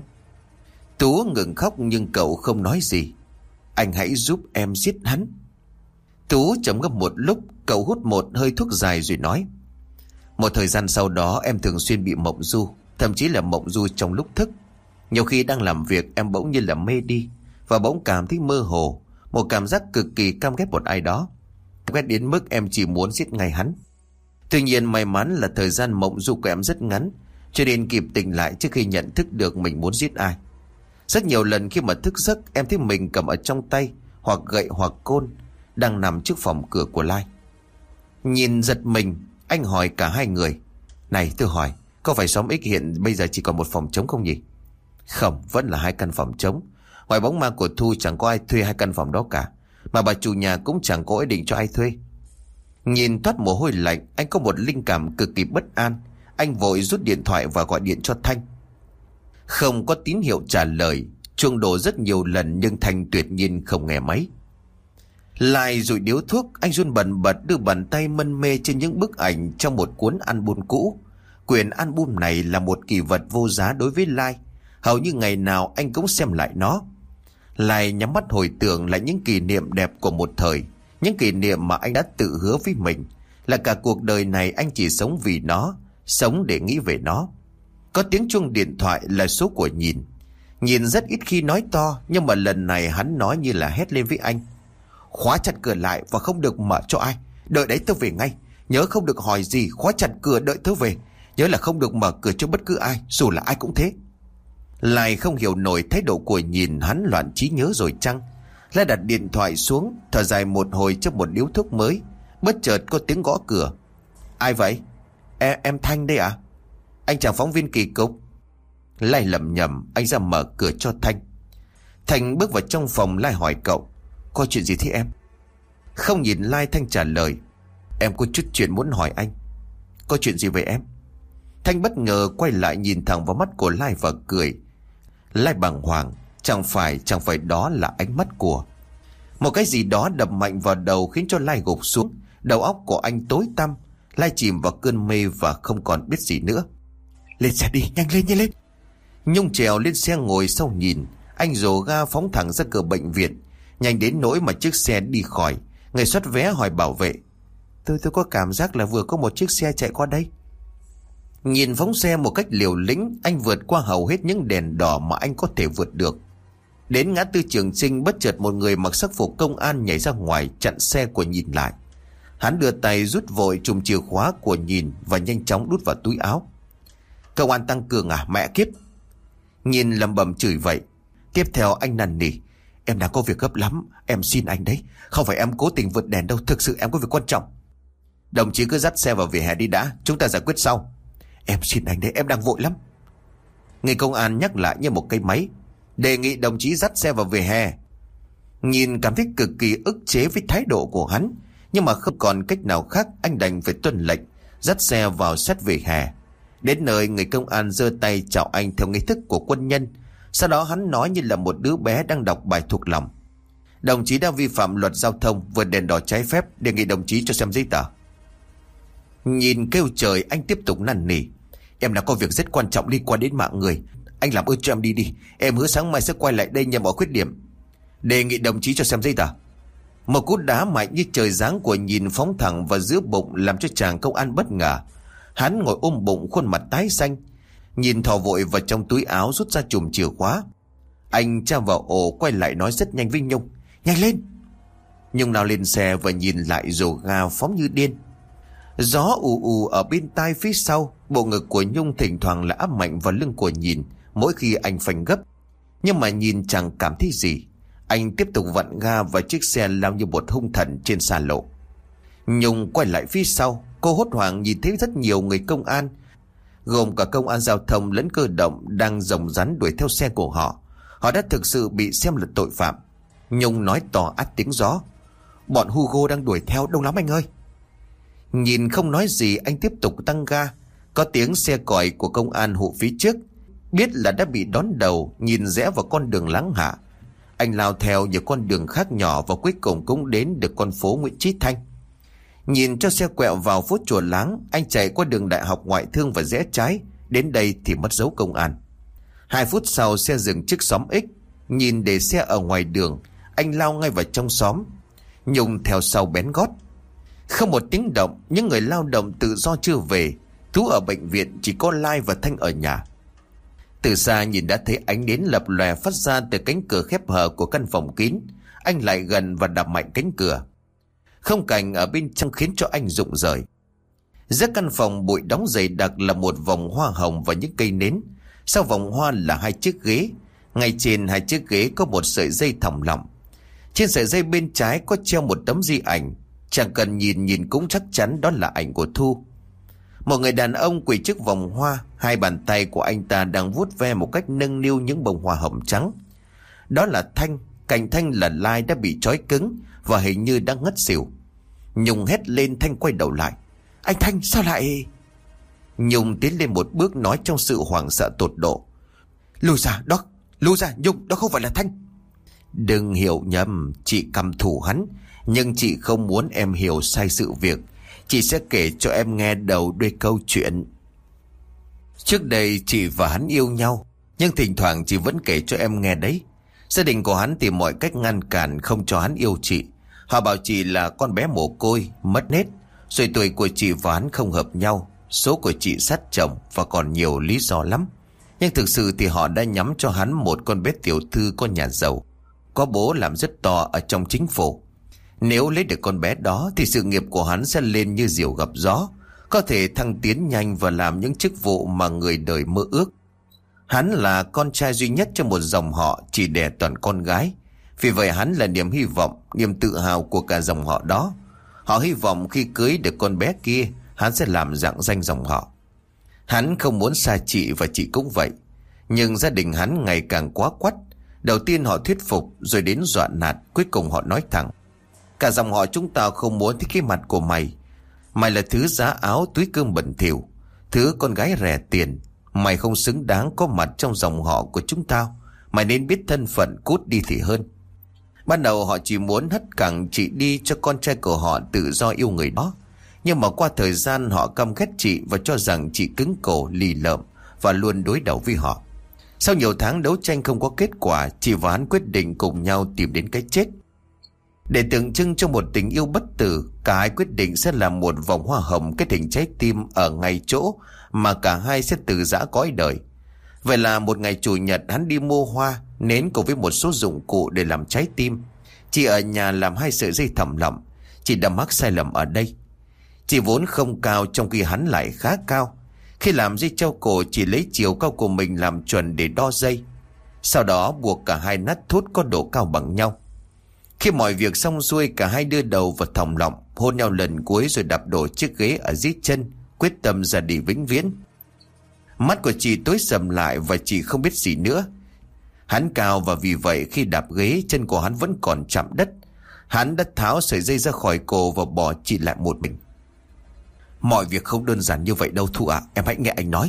Tú ngừng khóc nhưng cậu không nói gì. Anh hãy giúp em giết hắn. Tú trầm ngâm một lúc, cậu hút một hơi thuốc dài rồi nói. Một thời gian sau đó em thường xuyên bị mộng du, thậm chí là mộng du trong lúc thức. Nhiều khi đang làm việc em bỗng như là mê đi, và bỗng cảm thấy mơ hồ, một cảm giác cực kỳ căm ghét một ai đó, ghét đến mức em chỉ muốn giết ngay hắn. Tuy nhiên may mắn là thời gian mộng du của em rất ngắn, cho nên kịp tỉnh lại trước khi nhận thức được mình muốn giết ai. Rất nhiều lần khi mà thức giấc, em thấy mình cầm ở trong tay hoặc gậy hoặc côn, đang nằm trước phòng cửa của Lai. Nhìn giật mình, anh hỏi cả hai người. Này tôi hỏi, có phải xóm X hiện bây giờ chỉ còn một phòng trống không nhỉ? Không, vẫn là 2 căn phòng trống. Ngoài bóng ma của Thu chẳng có ai thuê 2 căn phòng đó cả, mà bà chủ nhà cũng chẳng có ý định cho ai thuê. Nhìn toát mồ hôi lạnh, anh có một linh cảm cực kỳ bất an. Anh vội rút điện thoại và gọi điện cho Thanh. Không có tín hiệu trả lời. Chuông đổ rất nhiều lần nhưng Thanh tuyệt nhiên không nghe máy. Lại rụi điếu thuốc, anh run bần bật đưa bàn tay mân mê trên những bức ảnh trong một cuốn album cũ. Quyển album này là một kỷ vật vô giá đối với Lai. Hầu như ngày nào anh cũng xem lại nó. Lai nhắm mắt hồi tưởng lại những kỷ niệm đẹp của một thời, những kỷ niệm mà anh đã tự hứa với mình là cả cuộc đời này anh chỉ sống vì nó, sống để nghĩ về nó. Có tiếng chuông điện thoại là số của Nhìn. Nhìn rất ít khi nói to, nhưng mà lần này hắn nói như là hét lên với anh: khóa chặt cửa lại và không được mở cho ai. Đợi đấy tớ về ngay. Nhớ không được hỏi gì, khóa chặt cửa đợi tớ về. Nhớ là không được mở cửa cho bất cứ ai, dù là ai cũng thế. Lại không hiểu nổi thái độ của Nhìn, hắn loạn trí nhớ rồi chăng? Lai đặt điện thoại xuống, thở dài một hồi cho một điếu thuốc mới. Bất chợt có tiếng gõ cửa. Ai vậy? Em Thanh đây à? Anh chàng phóng viên kỳ cục. Lai lẩm nhẩm, anh ra mở cửa cho Thanh. Thanh bước vào trong phòng. Lai hỏi cậu: có chuyện gì thế em? Không nhìn Lai, Thanh trả lời: em có chút chuyện muốn hỏi anh. Có chuyện gì vậy em? Thanh bất ngờ quay lại nhìn thẳng vào mắt của Lai và cười. Lai bàng hoàng, chẳng phải đó là ánh mắt của một cái gì đó đập mạnh vào đầu, khiến cho Lai gục xuống. Đầu óc của anh tối tăm. Lai chìm vào cơn mê và không còn biết gì nữa. Lên xe đi, nhanh lên. Nhung trèo lên xe ngồi sau Nhìn. Anh rồ ga phóng thẳng ra cửa bệnh viện. Nhanh đến nỗi mà chiếc xe đi khỏi, người soát vé hỏi bảo vệ: Tôi có cảm giác là vừa có một chiếc xe chạy qua đây. Nhìn phóng xe một cách liều lĩnh, anh vượt qua hầu hết những đèn đỏ mà anh có thể vượt được. Đến ngã tư Trường Chinh, bất chợt một người mặc sắc phục công an nhảy ra ngoài chặn xe của Nhìn lại. Hắn đưa tay rút vội chùm chìa khóa của Nhìn và nhanh chóng đút vào túi áo. Công an tăng cường à, mẹ kiếp! Nhìn lẩm bẩm chửi vậy. Tiếp theo anh năn nỉ: em đang có việc gấp lắm, em xin anh đấy. Không phải em cố tình vượt đèn đâu, thực sự em có việc quan trọng. Đồng chí cứ dắt xe vào vỉa hè đi đã, chúng ta giải quyết sau. Em xin anh đấy, em đang vội lắm. Người công an nhắc lại như một cây máy: đề nghị đồng chí dắt xe vào vỉa hè. Nhìn cảm thấy cực kỳ ức chế với thái độ của hắn, nhưng mà không còn cách nào khác, anh đành phải tuân lệnh, dắt xe vào sát vỉa hè. Đến nơi, người công an giơ tay chào anh theo nghi thức của quân nhân. Sau đó hắn nói như là một đứa bé đang đọc bài thuộc lòng: đồng chí đã vi phạm luật giao thông, vượt đèn đỏ trái phép, đề nghị đồng chí cho xem giấy tờ. Nhìn kêu trời, anh tiếp tục năn nỉ: em đã có việc rất quan trọng liên quan đến mạng người, anh làm ơn cho em đi. Em hứa sáng mai sẽ quay lại đây nhằm bỏ khuyết điểm. Đề nghị đồng chí cho xem giấy tờ. Một cú đá mạnh như trời giáng của Nhìn phóng thẳng vào giữa bụng, làm cho chàng công an bất ngờ. Hắn ngồi ôm bụng, khuôn mặt tái xanh. Nhìn thò vội vào trong túi áo, rút ra chùm chìa khóa. Anh tra vào ổ, quay lại nói rất nhanh với Nhung: nhanh lên. Nhung nào lên xe và nhìn lại rồ ga phóng như điên. Gió ù ù ở bên tai phía sau. Bộ ngực của Nhung thỉnh thoảng là áp mạnh vào lưng của Nhìn mỗi khi anh phanh gấp. Nhưng mà Nhìn chẳng cảm thấy gì. Anh tiếp tục vặn ga và chiếc xe lao như một hung thần trên xa lộ. Nhung quay lại phía sau. Cô hốt hoảng nhìn thấy rất nhiều người công an, gồm cả công an giao thông lẫn cơ động, đang rồng rắn đuổi theo xe của họ. Họ đã thực sự bị xem là tội phạm. Nhung nói to át tiếng gió: bọn Hugo đang đuổi theo đông lắm anh ơi. Nhìn không nói gì, anh tiếp tục tăng ga. Có tiếng xe còi của công an hộ phía trước. Biết là đã bị đón đầu, Nhìn rẽ vào con đường Láng Hạ. Anh lao theo nhiều con đường khác nhỏ và cuối cùng cũng đến được con phố Nguyễn Chí Thanh. Nhìn cho xe quẹo vào phố Chùa Láng, anh chạy qua đường Đại học Ngoại thương và rẽ trái. Đến đây thì mất dấu công an. 2 phút sau, xe dừng trước xóm X. Nhìn để xe ở ngoài đường, anh lao ngay vào trong xóm. Nhung theo sau bén gót. Không một tiếng động, những người lao động tự do chưa về. Tú ở bệnh viện, chỉ có Lai và Thanh ở nhà. Từ xa Nhìn đã thấy ánh nến lập lòe phát ra từ cánh cửa khép hờ của căn phòng kín. Anh lại gần và đạp mạnh cánh cửa. Không cảnh ở bên trong khiến cho anh rụng rời. Giữa căn phòng bụi đóng dày đặc là một vòng hoa hồng và những cây nến. Sau vòng hoa là 2 chiếc ghế. Ngay trên 2 chiếc ghế có một sợi dây thòng lọng. Trên sợi dây bên trái có treo một tấm di ảnh. Chẳng cần nhìn cũng chắc chắn đó là ảnh của Thu. Một người đàn ông quỳ trước vòng hoa. 2 bàn tay của anh ta đang vuốt ve một cách nâng niu những bông hoa hồng trắng. Đó là Thanh. Cạnh Thanh là Lai đã bị trói cứng và hình như đang ngất xỉu. Nhung hét lên. Thanh quay đầu lại: anh Thanh, sao lại... Nhung tiến lên một bước, nói trong sự hoảng sợ tột độ: lùi ra, Nhung, đó không phải là Thanh. Đừng hiểu nhầm, chị căm thù hắn, nhưng chị không muốn em hiểu sai sự việc. Chị sẽ kể cho em nghe đầu đuôi câu chuyện. Trước đây chị và hắn yêu nhau, nhưng thỉnh thoảng chị vẫn kể cho em nghe đấy. Gia đình của hắn tìm mọi cách ngăn cản không cho hắn yêu chị. Họ bảo chị là con bé mồ côi, mất nết, rồi tuổi của chị và hắn không hợp nhau. số của chị sát chồng và còn nhiều lý do lắm. Nhưng thực sự thì họ đã nhắm cho hắn một con bé tiểu thư con nhà giàu, có bố làm rất to ở trong chính phủ. Nếu lấy được con bé đó thì sự nghiệp của hắn sẽ lên như diều gặp gió, có thể thăng tiến nhanh và làm những chức vụ mà người đời mơ ước. Hắn là con trai duy nhất trong một dòng họ chỉ đẻ toàn con gái. Vì vậy hắn là niềm hy vọng, niềm tự hào của cả dòng họ đó. Họ hy vọng khi cưới được con bé kia, hắn sẽ làm rạng danh dòng họ. Hắn không muốn xa chị và chị cũng vậy. Nhưng gia đình hắn ngày càng quá quắt. Đầu tiên họ thuyết phục, rồi đến dọa nạt, cuối cùng họ nói thẳng: cả dòng họ chúng ta không muốn thấy cái mặt của mày. Mày là thứ giá áo túi cơm bẩn thỉu, thứ con gái rẻ tiền. Mày không xứng đáng có mặt trong dòng họ của chúng tao. Mày nên biết thân phận, cút đi thì hơn. Ban đầu họ chỉ muốn hất cẳng chị đi cho con trai của họ tự do yêu người đó. Nhưng mà qua thời gian họ căm ghét chị và cho rằng chị cứng cổ, lì lợm và luôn đối đầu với họ. Sau nhiều tháng đấu tranh không có kết quả, chị và hắn quyết định cùng nhau tìm đến cái chết. Để tượng trưng cho một tình yêu bất tử, cả hai quyết định sẽ làm một vòng hoa hồng kết hình trái tim ở ngay chỗ mà cả hai sẽ từ giã cõi đời. Vậy là một ngày chủ nhật, hắn đi mua hoa, nến cùng với một số dụng cụ để làm trái tim. Chị ở nhà làm 2 sợi dây thòng lọng. Chị đã mắc sai lầm ở đây. Chị vốn không cao trong khi hắn lại khá cao. Khi làm dây treo cổ, chị lấy chiều cao của mình làm chuẩn để đo dây. Sau đó buộc cả hai nát thút có độ cao bằng nhau. Khi mọi việc xong xuôi, cả hai đưa đầu vào thòng lọng, hôn nhau lần cuối rồi đạp đổ chiếc ghế ở dưới chân, quyết tâm ra đi vĩnh viễn. Mắt của chị tối sầm lại và chị không biết gì nữa. Hắn cao và vì vậy khi đạp ghế, chân của hắn vẫn còn chạm đất. Hắn đã tháo sợi dây ra khỏi cổ và bỏ chị lại một mình. Mọi việc không đơn giản như vậy đâu Thu ạ, em hãy nghe anh nói.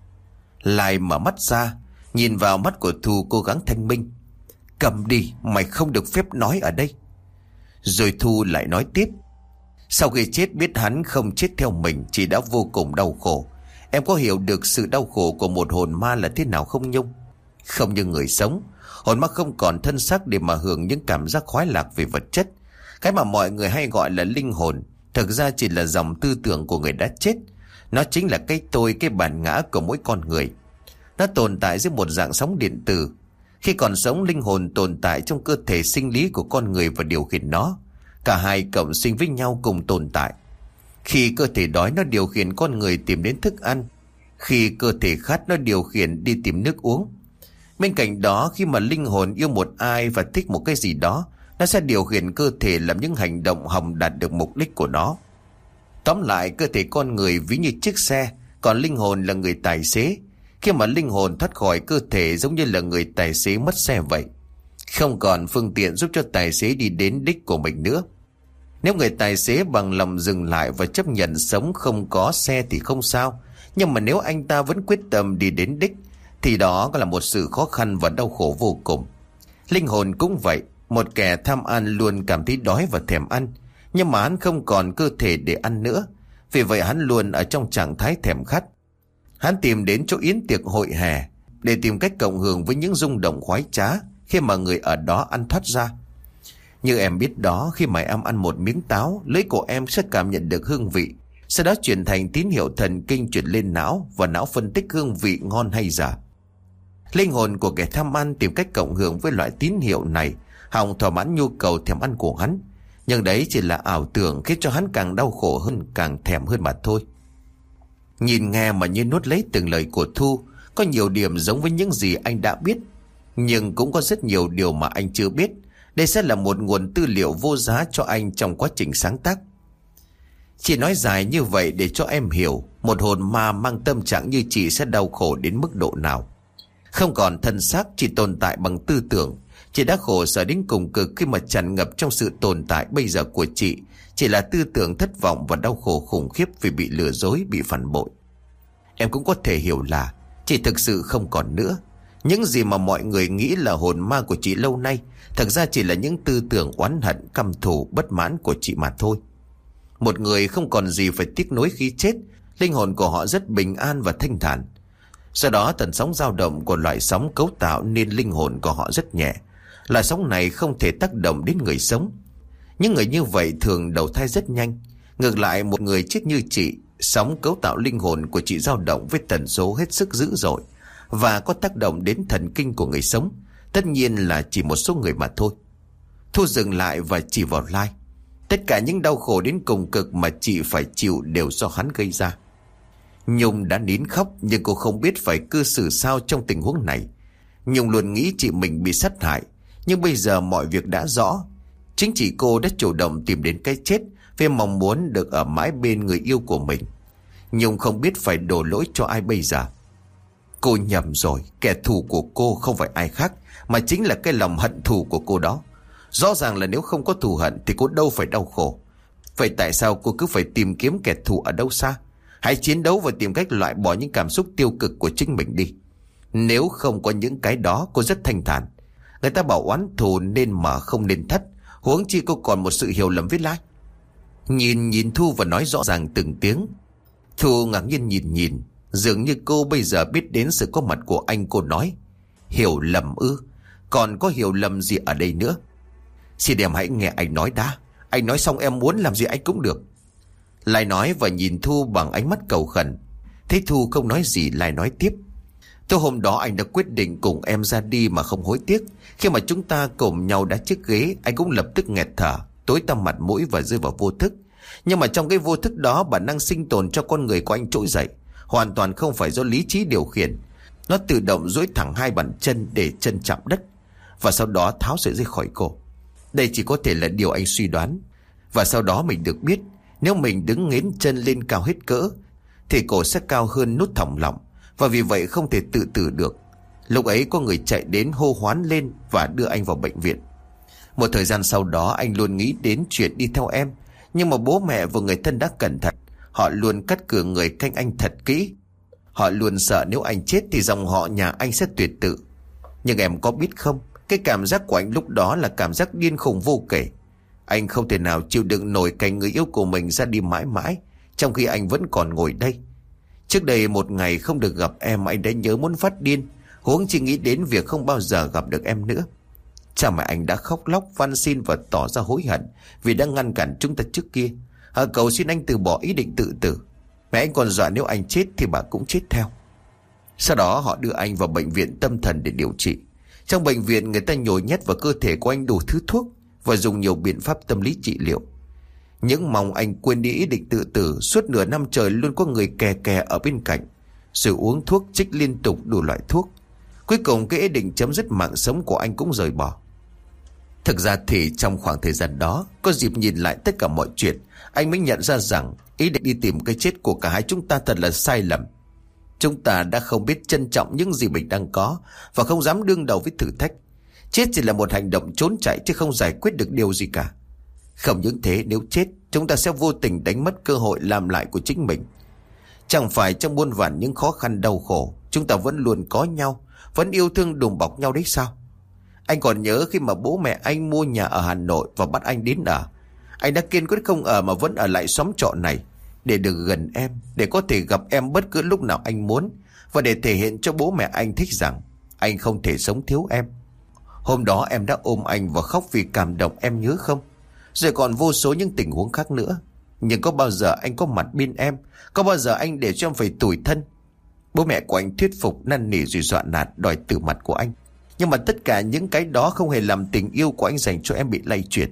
Lai mở mắt ra, nhìn vào mắt của Thu cố gắng thanh minh. Cầm đi, mày không được phép nói ở đây. Rồi Thu lại nói tiếp. Sau khi chết biết hắn không chết theo mình, chị đã vô cùng đau khổ. Em có hiểu được sự đau khổ của một hồn ma là thế nào không Nhung? Không như người sống, hồn ma không còn thân xác để mà hưởng những cảm giác khoái lạc về vật chất. Cái mà mọi người hay gọi là linh hồn thực ra chỉ là dòng tư tưởng của người đã chết. Nó chính là cái tôi, cái bản ngã của mỗi con người. Nó tồn tại dưới một dạng sóng điện tử. Khi còn sống, linh hồn tồn tại trong cơ thể sinh lý của con người và điều khiển nó. Cả hai cộng sinh với nhau cùng tồn tại. Khi cơ thể đói, nó điều khiển con người tìm đến thức ăn. Khi cơ thể khát, nó điều khiển đi tìm nước uống. Bên cạnh đó, khi mà linh hồn yêu một ai và thích một cái gì đó, nó sẽ điều khiển cơ thể làm những hành động hòng đạt được mục đích của nó. Tóm lại, cơ thể con người ví như chiếc xe, còn linh hồn là người tài xế. Khi mà linh hồn thoát khỏi cơ thể, giống như là người tài xế mất xe vậy. Không còn phương tiện giúp cho tài xế đi đến đích của mình nữa. Nếu người tài xế bằng lòng dừng lại và chấp nhận sống không có xe thì không sao. Nhưng mà nếu anh ta vẫn quyết tâm đi đến đích, thì đó là một sự khó khăn và đau khổ vô cùng. Linh hồn cũng vậy. Một kẻ tham ăn luôn cảm thấy đói và thèm ăn, nhưng mà hắn không còn cơ thể để ăn nữa. Vì vậy hắn luôn ở trong trạng thái thèm khát. Hắn tìm đến chỗ yến tiệc hội hè để tìm cách cộng hưởng với những rung động khoái trá khi mà người ở đó ăn thoát ra. Như em biết đó, khi mà em ăn một miếng táo, lưỡi của em sẽ cảm nhận được hương vị, sau đó chuyển thành tín hiệu thần kinh chuyển lên não, và não phân tích hương vị ngon hay giả. Linh hồn của kẻ tham ăn tìm cách cộng hưởng với loại tín hiệu này, hòng thỏa mãn nhu cầu thèm ăn của hắn. Nhưng đấy chỉ là ảo tưởng, khiến cho hắn càng đau khổ hơn, càng thèm hơn mà thôi. Nhìn nghe mà như nuốt lấy từng lời của Thu. Có nhiều điểm giống với những gì anh đã biết, nhưng cũng có rất nhiều điều mà anh chưa biết. Đây sẽ là một nguồn tư liệu vô giá cho anh trong quá trình sáng tác. Chỉ nói dài như vậy để cho em hiểu một hồn ma mang tâm trạng như chị sẽ đau khổ đến mức độ nào. Không còn thân xác, chỉ tồn tại bằng tư tưởng. Chị đã khổ sở đến cùng cực khi mà tràn ngập trong sự tồn tại bây giờ của chị chỉ là tư tưởng thất vọng và đau khổ khủng khiếp vì bị lừa dối, bị phản bội. Em cũng có thể hiểu là chị thực sự không còn nữa. Những gì mà mọi người nghĩ là hồn ma của chị lâu nay thực ra chỉ là những tư tưởng oán hận, căm thù, bất mãn của chị mà thôi. Một người không còn gì phải tiếc nuối khi chết, linh hồn của họ rất bình an và thanh thản. Do đó tần sóng dao động của loại sóng cấu tạo nên linh hồn của họ rất nhẹ. Loại sóng này không thể tác động đến người sống. Những người như vậy thường đầu thai rất nhanh. Ngược lại, một người chết như chị, Sóng cấu tạo linh hồn của chị dao động với tần số hết sức dữ dội và có tác động đến thần kinh của người sống. Tất nhiên là chỉ một số người mà thôi. Thu dừng lại và chỉ vào Lai. Tất cả những đau khổ đến cùng cực mà chị phải chịu đều do hắn gây ra. Nhung đã nín khóc, nhưng cô không biết phải cư xử sao trong tình huống này. Nhung luôn nghĩ chị mình bị sát hại, nhưng bây giờ mọi việc đã rõ. Chính chị cô đã chủ động tìm đến cái chết vì mong muốn được ở mãi bên người yêu của mình. Nhung không biết phải đổ lỗi cho ai bây giờ. Cô nhầm rồi, kẻ thù của cô không phải ai khác mà chính là cái lòng hận thù của cô đó. Rõ ràng là nếu không có thù hận thì cô đâu phải đau khổ. Vậy tại sao cô cứ phải tìm kiếm kẻ thù ở đâu xa? Hãy chiến đấu và tìm cách loại bỏ những cảm xúc tiêu cực của chính mình đi. Nếu không có những cái đó, cô rất thanh thản. Người ta bảo oán thù nên mở không nên thất, huống chi cô còn một sự hiểu lầm với Lai. Nhìn Thu và nói rõ ràng từng tiếng. Thu ngạc nhiên nhìn. Dường như cô bây giờ biết đến sự có mặt của anh. Cô nói: hiểu lầm ư? Còn có hiểu lầm gì ở đây nữa? Xin em hãy nghe anh nói đã. Anh nói xong em muốn làm gì anh cũng được. Lai nói và nhìn Thu bằng ánh mắt cầu khẩn. Thấy Thu không nói gì, Lai nói tiếp: tối hôm đó anh đã quyết định cùng em ra đi mà không hối tiếc. Khi mà chúng ta cùng nhau đã chiếc ghế, anh cũng lập tức nghẹt thở, tối tăm mặt mũi và rơi vào vô thức. Nhưng mà trong cái vô thức đó, bản năng sinh tồn cho con người của anh trỗi dậy, hoàn toàn không phải do lý trí điều khiển. Nó tự động duỗi thẳng hai bàn chân để chân chạm đất, và sau đó tháo sợi dây khỏi cổ. Đây chỉ có thể là điều anh suy đoán. Và sau đó mình được biết, nếu mình đứng nghiến chân lên cao hết cỡ thì cổ sẽ cao hơn nút thòng lọng, và vì vậy không thể tự tử được. Lúc ấy có người chạy đến hô hoán lên và đưa anh vào bệnh viện. Một thời gian sau đó anh luôn nghĩ đến chuyện đi theo em, nhưng mà bố mẹ và người thân đã cẩn thận. Họ luôn cắt cử người canh anh thật kỹ. Họ luôn sợ nếu anh chết thì dòng họ nhà anh sẽ tuyệt tự. Nhưng em có biết không, cái cảm giác của anh lúc đó là cảm giác điên khùng vô kể. Anh không thể nào chịu đựng nổi cảnh người yêu của mình ra đi mãi mãi, trong khi anh vẫn còn ngồi đây. Trước đây một ngày không được gặp em, anh đã nhớ muốn phát điên, huống chi nghĩ đến việc không bao giờ gặp được em nữa. Cha mẹ anh đã khóc lóc van xin và tỏ ra hối hận vì đã ngăn cản chúng ta trước kia. Họ cầu xin anh từ bỏ ý định tự tử. Mẹ anh còn dọa nếu anh chết thì bà cũng chết theo. Sau đó họ đưa anh vào bệnh viện tâm thần để điều trị. Trong bệnh viện, người ta nhồi nhét vào cơ thể của anh đủ thứ thuốc và dùng nhiều biện pháp tâm lý trị liệu. Những mong anh quên đi ý định tự tử, suốt nửa năm trời luôn có người kè kè ở bên cạnh, rồi uống thuốc chích liên tục đủ loại thuốc. Cuối cùng cái ý định chấm dứt mạng sống của anh cũng rời bỏ. Thực ra thì trong khoảng thời gian đó, có dịp nhìn lại tất cả mọi chuyện, anh mới nhận ra rằng ý định đi tìm cái chết của cả hai chúng ta thật là sai lầm. Chúng ta đã không biết trân trọng những gì mình đang có và không dám đương đầu với thử thách. Chết chỉ là một hành động trốn chạy chứ không giải quyết được điều gì cả. Không những thế, nếu chết, chúng ta sẽ vô tình đánh mất cơ hội làm lại của chính mình. Chẳng phải trong muôn vàn những khó khăn đau khổ, chúng ta vẫn luôn có nhau, vẫn yêu thương đùm bọc nhau đấy sao? Anh còn nhớ khi mà bố mẹ anh mua nhà ở Hà Nội và bắt anh đến ở, anh đã kiên quyết không ở mà vẫn ở lại xóm trọ này để được gần em, để có thể gặp em bất cứ lúc nào anh muốn, và để thể hiện cho bố mẹ anh thích rằng anh không thể sống thiếu em. Hôm đó em đã ôm anh và khóc vì cảm động, em nhớ không? Rồi còn vô số những tình huống khác nữa. Nhưng có bao giờ anh có mặt bên em? Có bao giờ anh để cho em phải tủi thân? Bố mẹ của anh thuyết phục, năn nỉ rồi dọa nạt đòi từ mặt của anh. Nhưng mà tất cả những cái đó không hề làm tình yêu của anh dành cho em bị lay chuyển.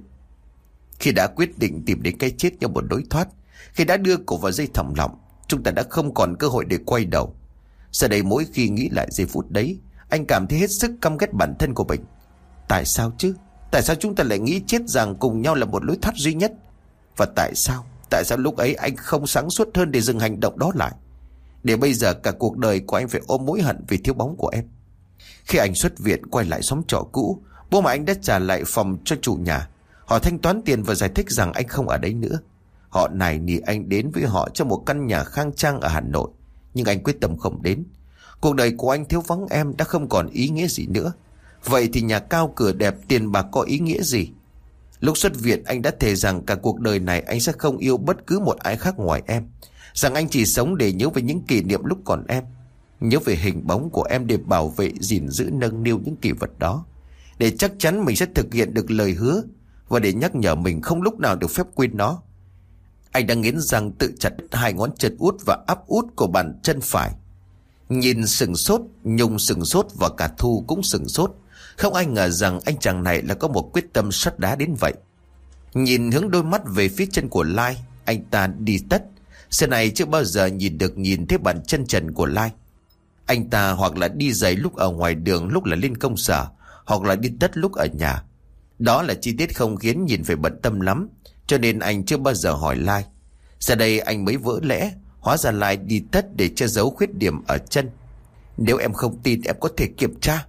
Khi đã quyết định tìm đến cái chết như một lối thoát, khi đã đưa cổ vào dây thòng lọng, chúng ta đã không còn cơ hội để quay đầu. Giờ đây mỗi khi nghĩ lại giây phút đấy, anh cảm thấy hết sức căm ghét bản thân của mình. Tại sao chứ? Tại sao chúng ta lại nghĩ chết rằng cùng nhau là một lối thoát duy nhất? Và tại sao lúc ấy anh không sáng suốt hơn để dừng hành động đó lại? Để bây giờ cả cuộc đời của anh phải ôm mối hận vì thiếu bóng của em. Khi anh xuất viện quay lại xóm trọ cũ, bố mẹ anh đã trả lại phòng cho chủ nhà. Họ thanh toán tiền và giải thích rằng anh không ở đấy nữa. Họ nài nỉ anh đến với họ trong một căn nhà khang trang ở Hà Nội, nhưng anh quyết tâm không đến. Cuộc đời của anh thiếu vắng em đã không còn ý nghĩa gì nữa. Vậy thì nhà cao cửa đẹp, tiền bạc có ý nghĩa gì? Lúc xuất viện, anh đã thề rằng cả cuộc đời này anh sẽ không yêu bất cứ một ai khác ngoài em, rằng anh chỉ sống để nhớ về những kỷ niệm lúc còn em, nhớ về hình bóng của em để bảo vệ, gìn giữ, nâng niu những kỷ vật đó, để chắc chắn mình sẽ thực hiện được lời hứa và để nhắc nhở mình không lúc nào được phép quên nó. Anh đang nghiến răng tự chặt hai ngón chân út và áp út của bàn chân phải. Nhìn sừng sốt, Nhung sừng sốt và cả Thu cũng sừng sốt. Không ai ngờ rằng anh chàng này là có một quyết tâm sắt đá đến vậy. Nhìn hướng đôi mắt về phía chân của Lai, anh ta đi tất. Xưa này chưa bao giờ nhìn thấy bàn chân trần của Lai. Anh ta hoặc là đi giày lúc ở ngoài đường, lúc là lên công sở, hoặc là đi tất lúc ở nhà. Đó là chi tiết không khiến nhìn phải bận tâm lắm, cho nên anh chưa bao giờ hỏi Lai. Giờ đây anh mới vỡ lẽ, hóa ra Lai đi tất để che giấu khuyết điểm ở chân. Nếu em không tin em có thể kiểm tra.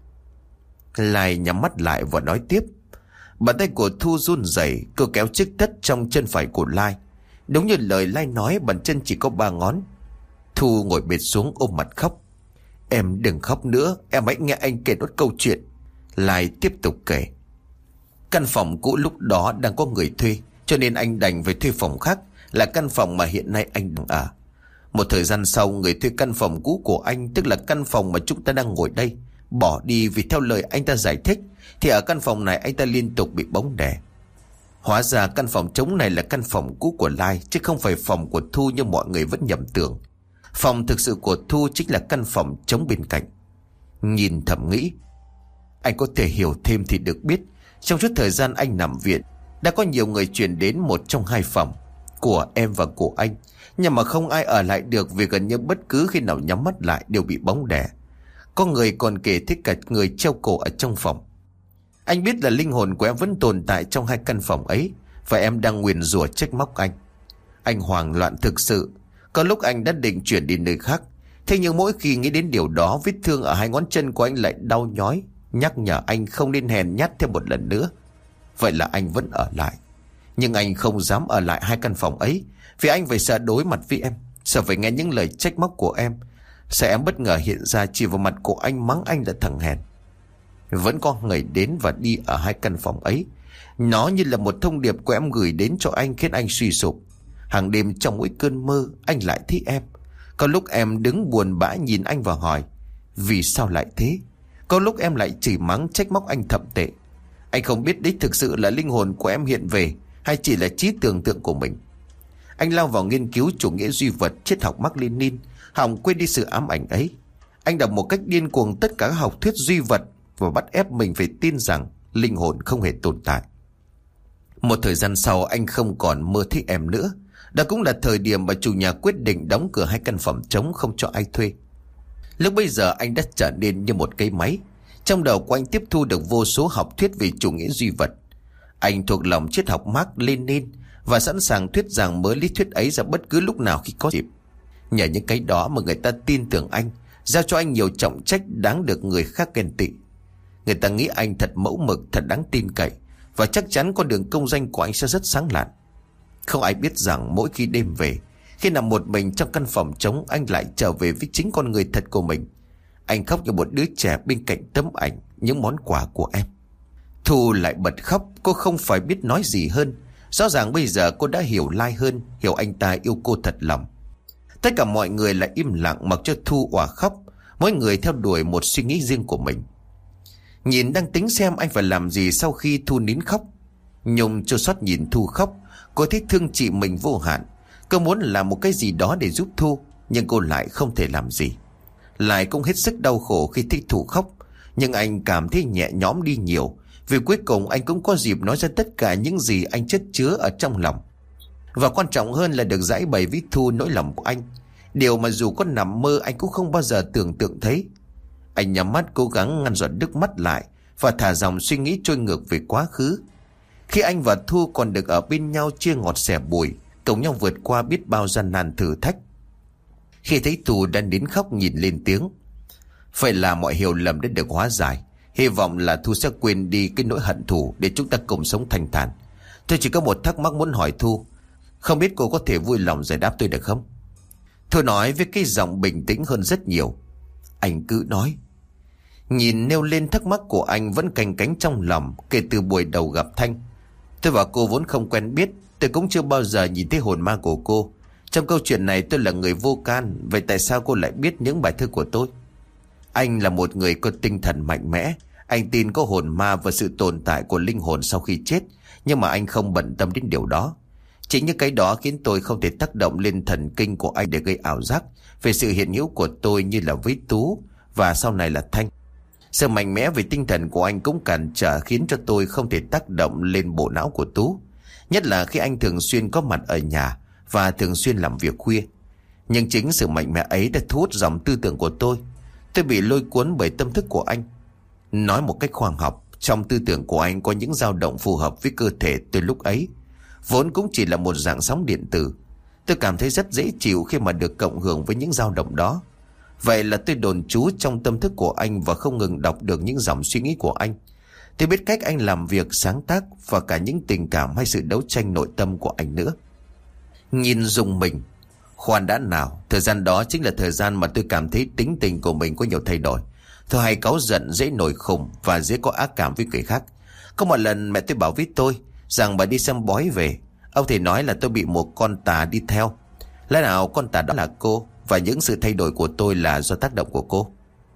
Lai nhắm mắt lại và nói tiếp. Bàn tay của Thu run rẩy, cô kéo chiếc tất trong chân phải của Lai. Đúng như lời Lai nói, bàn chân chỉ có 3 ngón. Thu ngồi bệt xuống ôm mặt khóc. Em đừng khóc nữa, em hãy nghe anh kể nốt câu chuyện. Lai tiếp tục kể. Căn phòng cũ lúc đó đang có người thuê, cho nên anh đành phải thuê phòng khác, là căn phòng mà hiện nay anh đang ở. Một thời gian sau, người thuê căn phòng cũ của anh, tức là căn phòng mà chúng ta đang ngồi đây, bỏ đi vì theo lời anh ta giải thích thì ở căn phòng này anh ta liên tục bị bóng đè. Hóa ra căn phòng trống này là căn phòng cũ của Lai, chứ không phải phòng của Thu như mọi người vẫn nhầm tưởng. Phòng thực sự của Thu chính là căn phòng trống bên cạnh. Nhìn thầm nghĩ, anh có thể hiểu thêm thì được biết, trong suốt thời gian anh nằm viện, đã có nhiều người chuyển đến một trong 2 phòng, của em và của anh, nhưng mà không ai ở lại được vì gần như bất cứ khi nào nhắm mắt lại đều bị bóng đè. Có người còn kể thích cả người treo cổ ở trong phòng. Anh biết là linh hồn của em vẫn tồn tại trong 2 căn phòng ấy, và em đang nguyền rủa trách móc anh. Anh hoảng loạn thực sự. Có lúc anh đã định chuyển đi nơi khác, thế nhưng mỗi khi nghĩ đến điều đó, vết thương ở 2 ngón chân của anh lại đau nhói, nhắc nhở anh không nên hèn nhát thêm một lần nữa. Vậy là anh vẫn ở lại. Nhưng anh không dám ở lại 2 căn phòng ấy, vì anh phải sợ đối mặt với em, sợ phải nghe những lời trách móc của em, sợ em bất ngờ hiện ra chỉ vào mặt của anh mắng anh là thằng hèn. Vẫn có người đến và đi ở 2 căn phòng ấy. Nó như là một thông điệp của em gửi đến cho anh, khiến anh suy sụp. Hàng đêm trong mỗi cơn mơ anh lại thấy em. Có lúc em đứng buồn bã nhìn anh và hỏi vì sao lại thế. Có lúc em lại chửi mắng trách móc anh thậm tệ. Anh không biết đấy thực sự là linh hồn của em hiện về, hay chỉ là trí tưởng tượng của mình. Anh lao vào nghiên cứu chủ nghĩa duy vật, triết học Mác Lênin, hòng quên đi sự ám ảnh ấy. Anh đọc một cách điên cuồng tất cả các học thuyết duy vật và bắt ép mình phải tin rằng linh hồn không hề tồn tại. Một thời gian sau, anh không còn mơ thấy em nữa. Đó cũng là thời điểm mà chủ nhà quyết định đóng cửa 2 căn phòng trống không cho ai thuê. Lúc bây giờ anh đã trở nên như một cây máy. Trong đầu của anh tiếp thu được vô số học thuyết về chủ nghĩa duy vật. Anh thuộc lòng triết học Mác Lênin và sẵn sàng thuyết giảng mới lý thuyết ấy ra bất cứ lúc nào khi có dịp. Nhờ những cái đó mà người ta tin tưởng anh, giao cho anh nhiều trọng trách đáng được người khác ghen tị. Người ta nghĩ anh thật mẫu mực, thật đáng tin cậy, và chắc chắn con đường công danh của anh sẽ rất sáng lạn. Không ai biết rằng mỗi khi đêm về, khi nằm một mình trong căn phòng trống, anh lại trở về với chính con người thật của mình. Anh khóc như một đứa trẻ bên cạnh tấm ảnh, những món quà của em. Thu lại bật khóc. Cô không phải biết nói gì hơn. Rõ ràng bây giờ cô đã hiểu Lai hơn, hiểu anh ta yêu cô thật lòng. Tất cả mọi người lại im lặng mặc cho Thu òa khóc, mỗi người theo đuổi một suy nghĩ riêng của mình. Nhìn đang tính xem anh phải làm gì sau khi Thu nín khóc. Nhung trơ xót nhìn Thu khóc. Cô thấy thương chị mình vô hạn. Cô muốn làm một cái gì đó để giúp Thu, nhưng cô lại không thể làm gì. Lại cũng hết sức đau khổ khi thấy Thu khóc. Nhưng anh cảm thấy nhẹ nhõm đi nhiều, vì cuối cùng anh cũng có dịp nói ra tất cả những gì anh chất chứa ở trong lòng. Và quan trọng hơn là được giải bày với Thu nỗi lòng của anh, điều mà dù có nằm mơ anh cũng không bao giờ tưởng tượng thấy. Anh nhắm mắt cố gắng ngăn giọt nước mắt lại và thả dòng suy nghĩ trôi ngược về quá khứ. Khi anh và Thu còn được ở bên nhau chia ngọt sẻ bùi, cùng nhau vượt qua biết bao gian nan thử thách. Khi thấy Thu đang đến khóc nhìn lên tiếng. Phải là mọi hiểu lầm đã được hóa giải. Hy vọng là Thu sẽ quên đi cái nỗi hận thù để chúng ta cùng sống thanh thản. Tôi chỉ có một thắc mắc muốn hỏi Thu. Không biết cô có thể vui lòng giải đáp tôi được không? Thu nói với cái giọng bình tĩnh hơn rất nhiều. Anh cứ nói. Nhìn nêu lên thắc mắc của anh vẫn canh cánh trong lòng kể từ buổi đầu gặp Thanh. Tôi và cô vốn không quen biết. Tôi cũng chưa bao giờ nhìn thấy hồn ma của cô. Trong câu chuyện này tôi là người vô can. Vậy tại sao cô lại biết những bài thơ của tôi? Anh là một người có tinh thần mạnh mẽ. Anh tin có hồn ma và sự tồn tại của linh hồn sau khi chết. Nhưng mà anh không bận tâm đến điều đó. Chính những cái đó khiến tôi không thể tác động lên thần kinh của anh để gây ảo giác về sự hiện hữu của tôi như là với Tú và sau này là Thanh. Sự mạnh mẽ về tinh thần của anh cũng cản trở khiến cho tôi không thể tác động lên bộ não của Tú. Nhất là khi anh thường xuyên có mặt ở nhà và thường xuyên làm việc khuya. Nhưng chính sự mạnh mẽ ấy đã thu hút dòng tư tưởng của tôi. Tôi bị lôi cuốn bởi tâm thức của anh. Nói một cách khoa học, trong tư tưởng của anh có những dao động phù hợp với cơ thể tôi lúc ấy. Vốn cũng chỉ là một dạng sóng điện tử. Tôi cảm thấy rất dễ chịu khi mà được cộng hưởng với những dao động đó. Vậy là tôi đồn trú trong tâm thức của anh và không ngừng đọc được những dòng suy nghĩ của anh. Tôi biết cách anh làm việc, sáng tác và cả những tình cảm hay sự đấu tranh nội tâm của anh nữa. Nhìn dùng mình. Khoan đã nào, thời gian đó chính là thời gian mà tôi cảm thấy tính tình của mình có nhiều thay đổi. Tôi hay cáu giận, dễ nổi khùng và dễ có ác cảm với người khác. Có một lần mẹ tôi bảo với tôi rằng bà đi xem bói về. Ông thầy nói là tôi bị một con tà đi theo. Lẽ nào con tà đó là cô, và những sự thay đổi của tôi là do tác động của cô?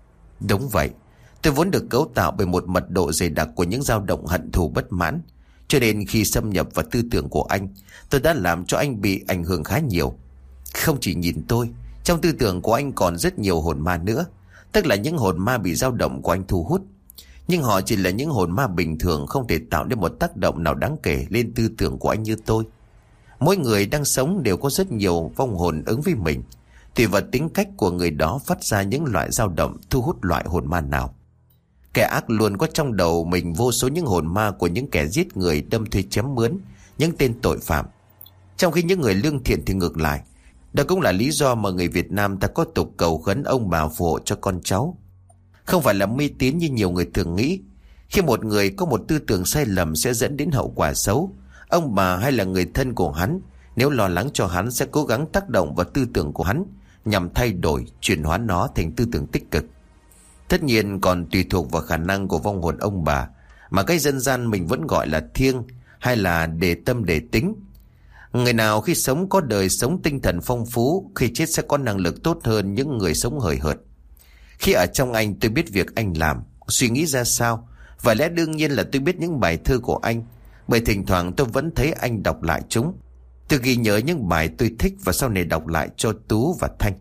Đúng vậy. Tôi vốn được cấu tạo bởi một mật độ dày đặc của những dao động hận thù bất mãn. Cho nên khi xâm nhập vào tư tưởng của anh, tôi đã làm cho anh bị ảnh hưởng khá nhiều. Không chỉ nhìn tôi, trong tư tưởng của anh còn rất nhiều hồn ma nữa. Tức là những hồn ma bị dao động của anh thu hút. Nhưng họ chỉ là những hồn ma bình thường, không thể tạo nên một tác động nào đáng kể lên tư tưởng của anh như tôi. Mỗi người đang sống đều có rất nhiều vong hồn ứng với mình. Tùy vào tính cách của người đó phát ra những loại dao động thu hút loại hồn ma nào. Kẻ ác luôn có trong đầu mình vô số những hồn ma của những kẻ giết người, đâm thuê chém mướn, những tên tội phạm. Trong khi những người lương thiện thì ngược lại. Đó cũng là lý do mà người Việt Nam ta có tục cầu khấn ông bà phù hộ cho con cháu. Không phải là mê tín như nhiều người thường nghĩ. Khi một người có một tư tưởng sai lầm sẽ dẫn đến hậu quả xấu, ông bà hay là người thân của hắn, nếu lo lắng cho hắn, sẽ cố gắng tác động vào tư tưởng của hắn nhằm thay đổi, chuyển hóa nó thành tư tưởng tích cực. Tất nhiên còn tùy thuộc vào khả năng của vong hồn ông bà, mà cái dân gian mình vẫn gọi là thiêng hay là đề tâm đề tính. Người nào khi sống có đời sống tinh thần phong phú, khi chết sẽ có năng lực tốt hơn những người sống hời hợt. Khi ở trong anh, tôi biết việc anh làm, suy nghĩ ra sao, và lẽ đương nhiên là tôi biết những bài thơ của anh, bởi thỉnh thoảng tôi vẫn thấy anh đọc lại chúng. Tôi ghi nhớ những bài tôi thích và sau này đọc lại cho Tú và Thanh.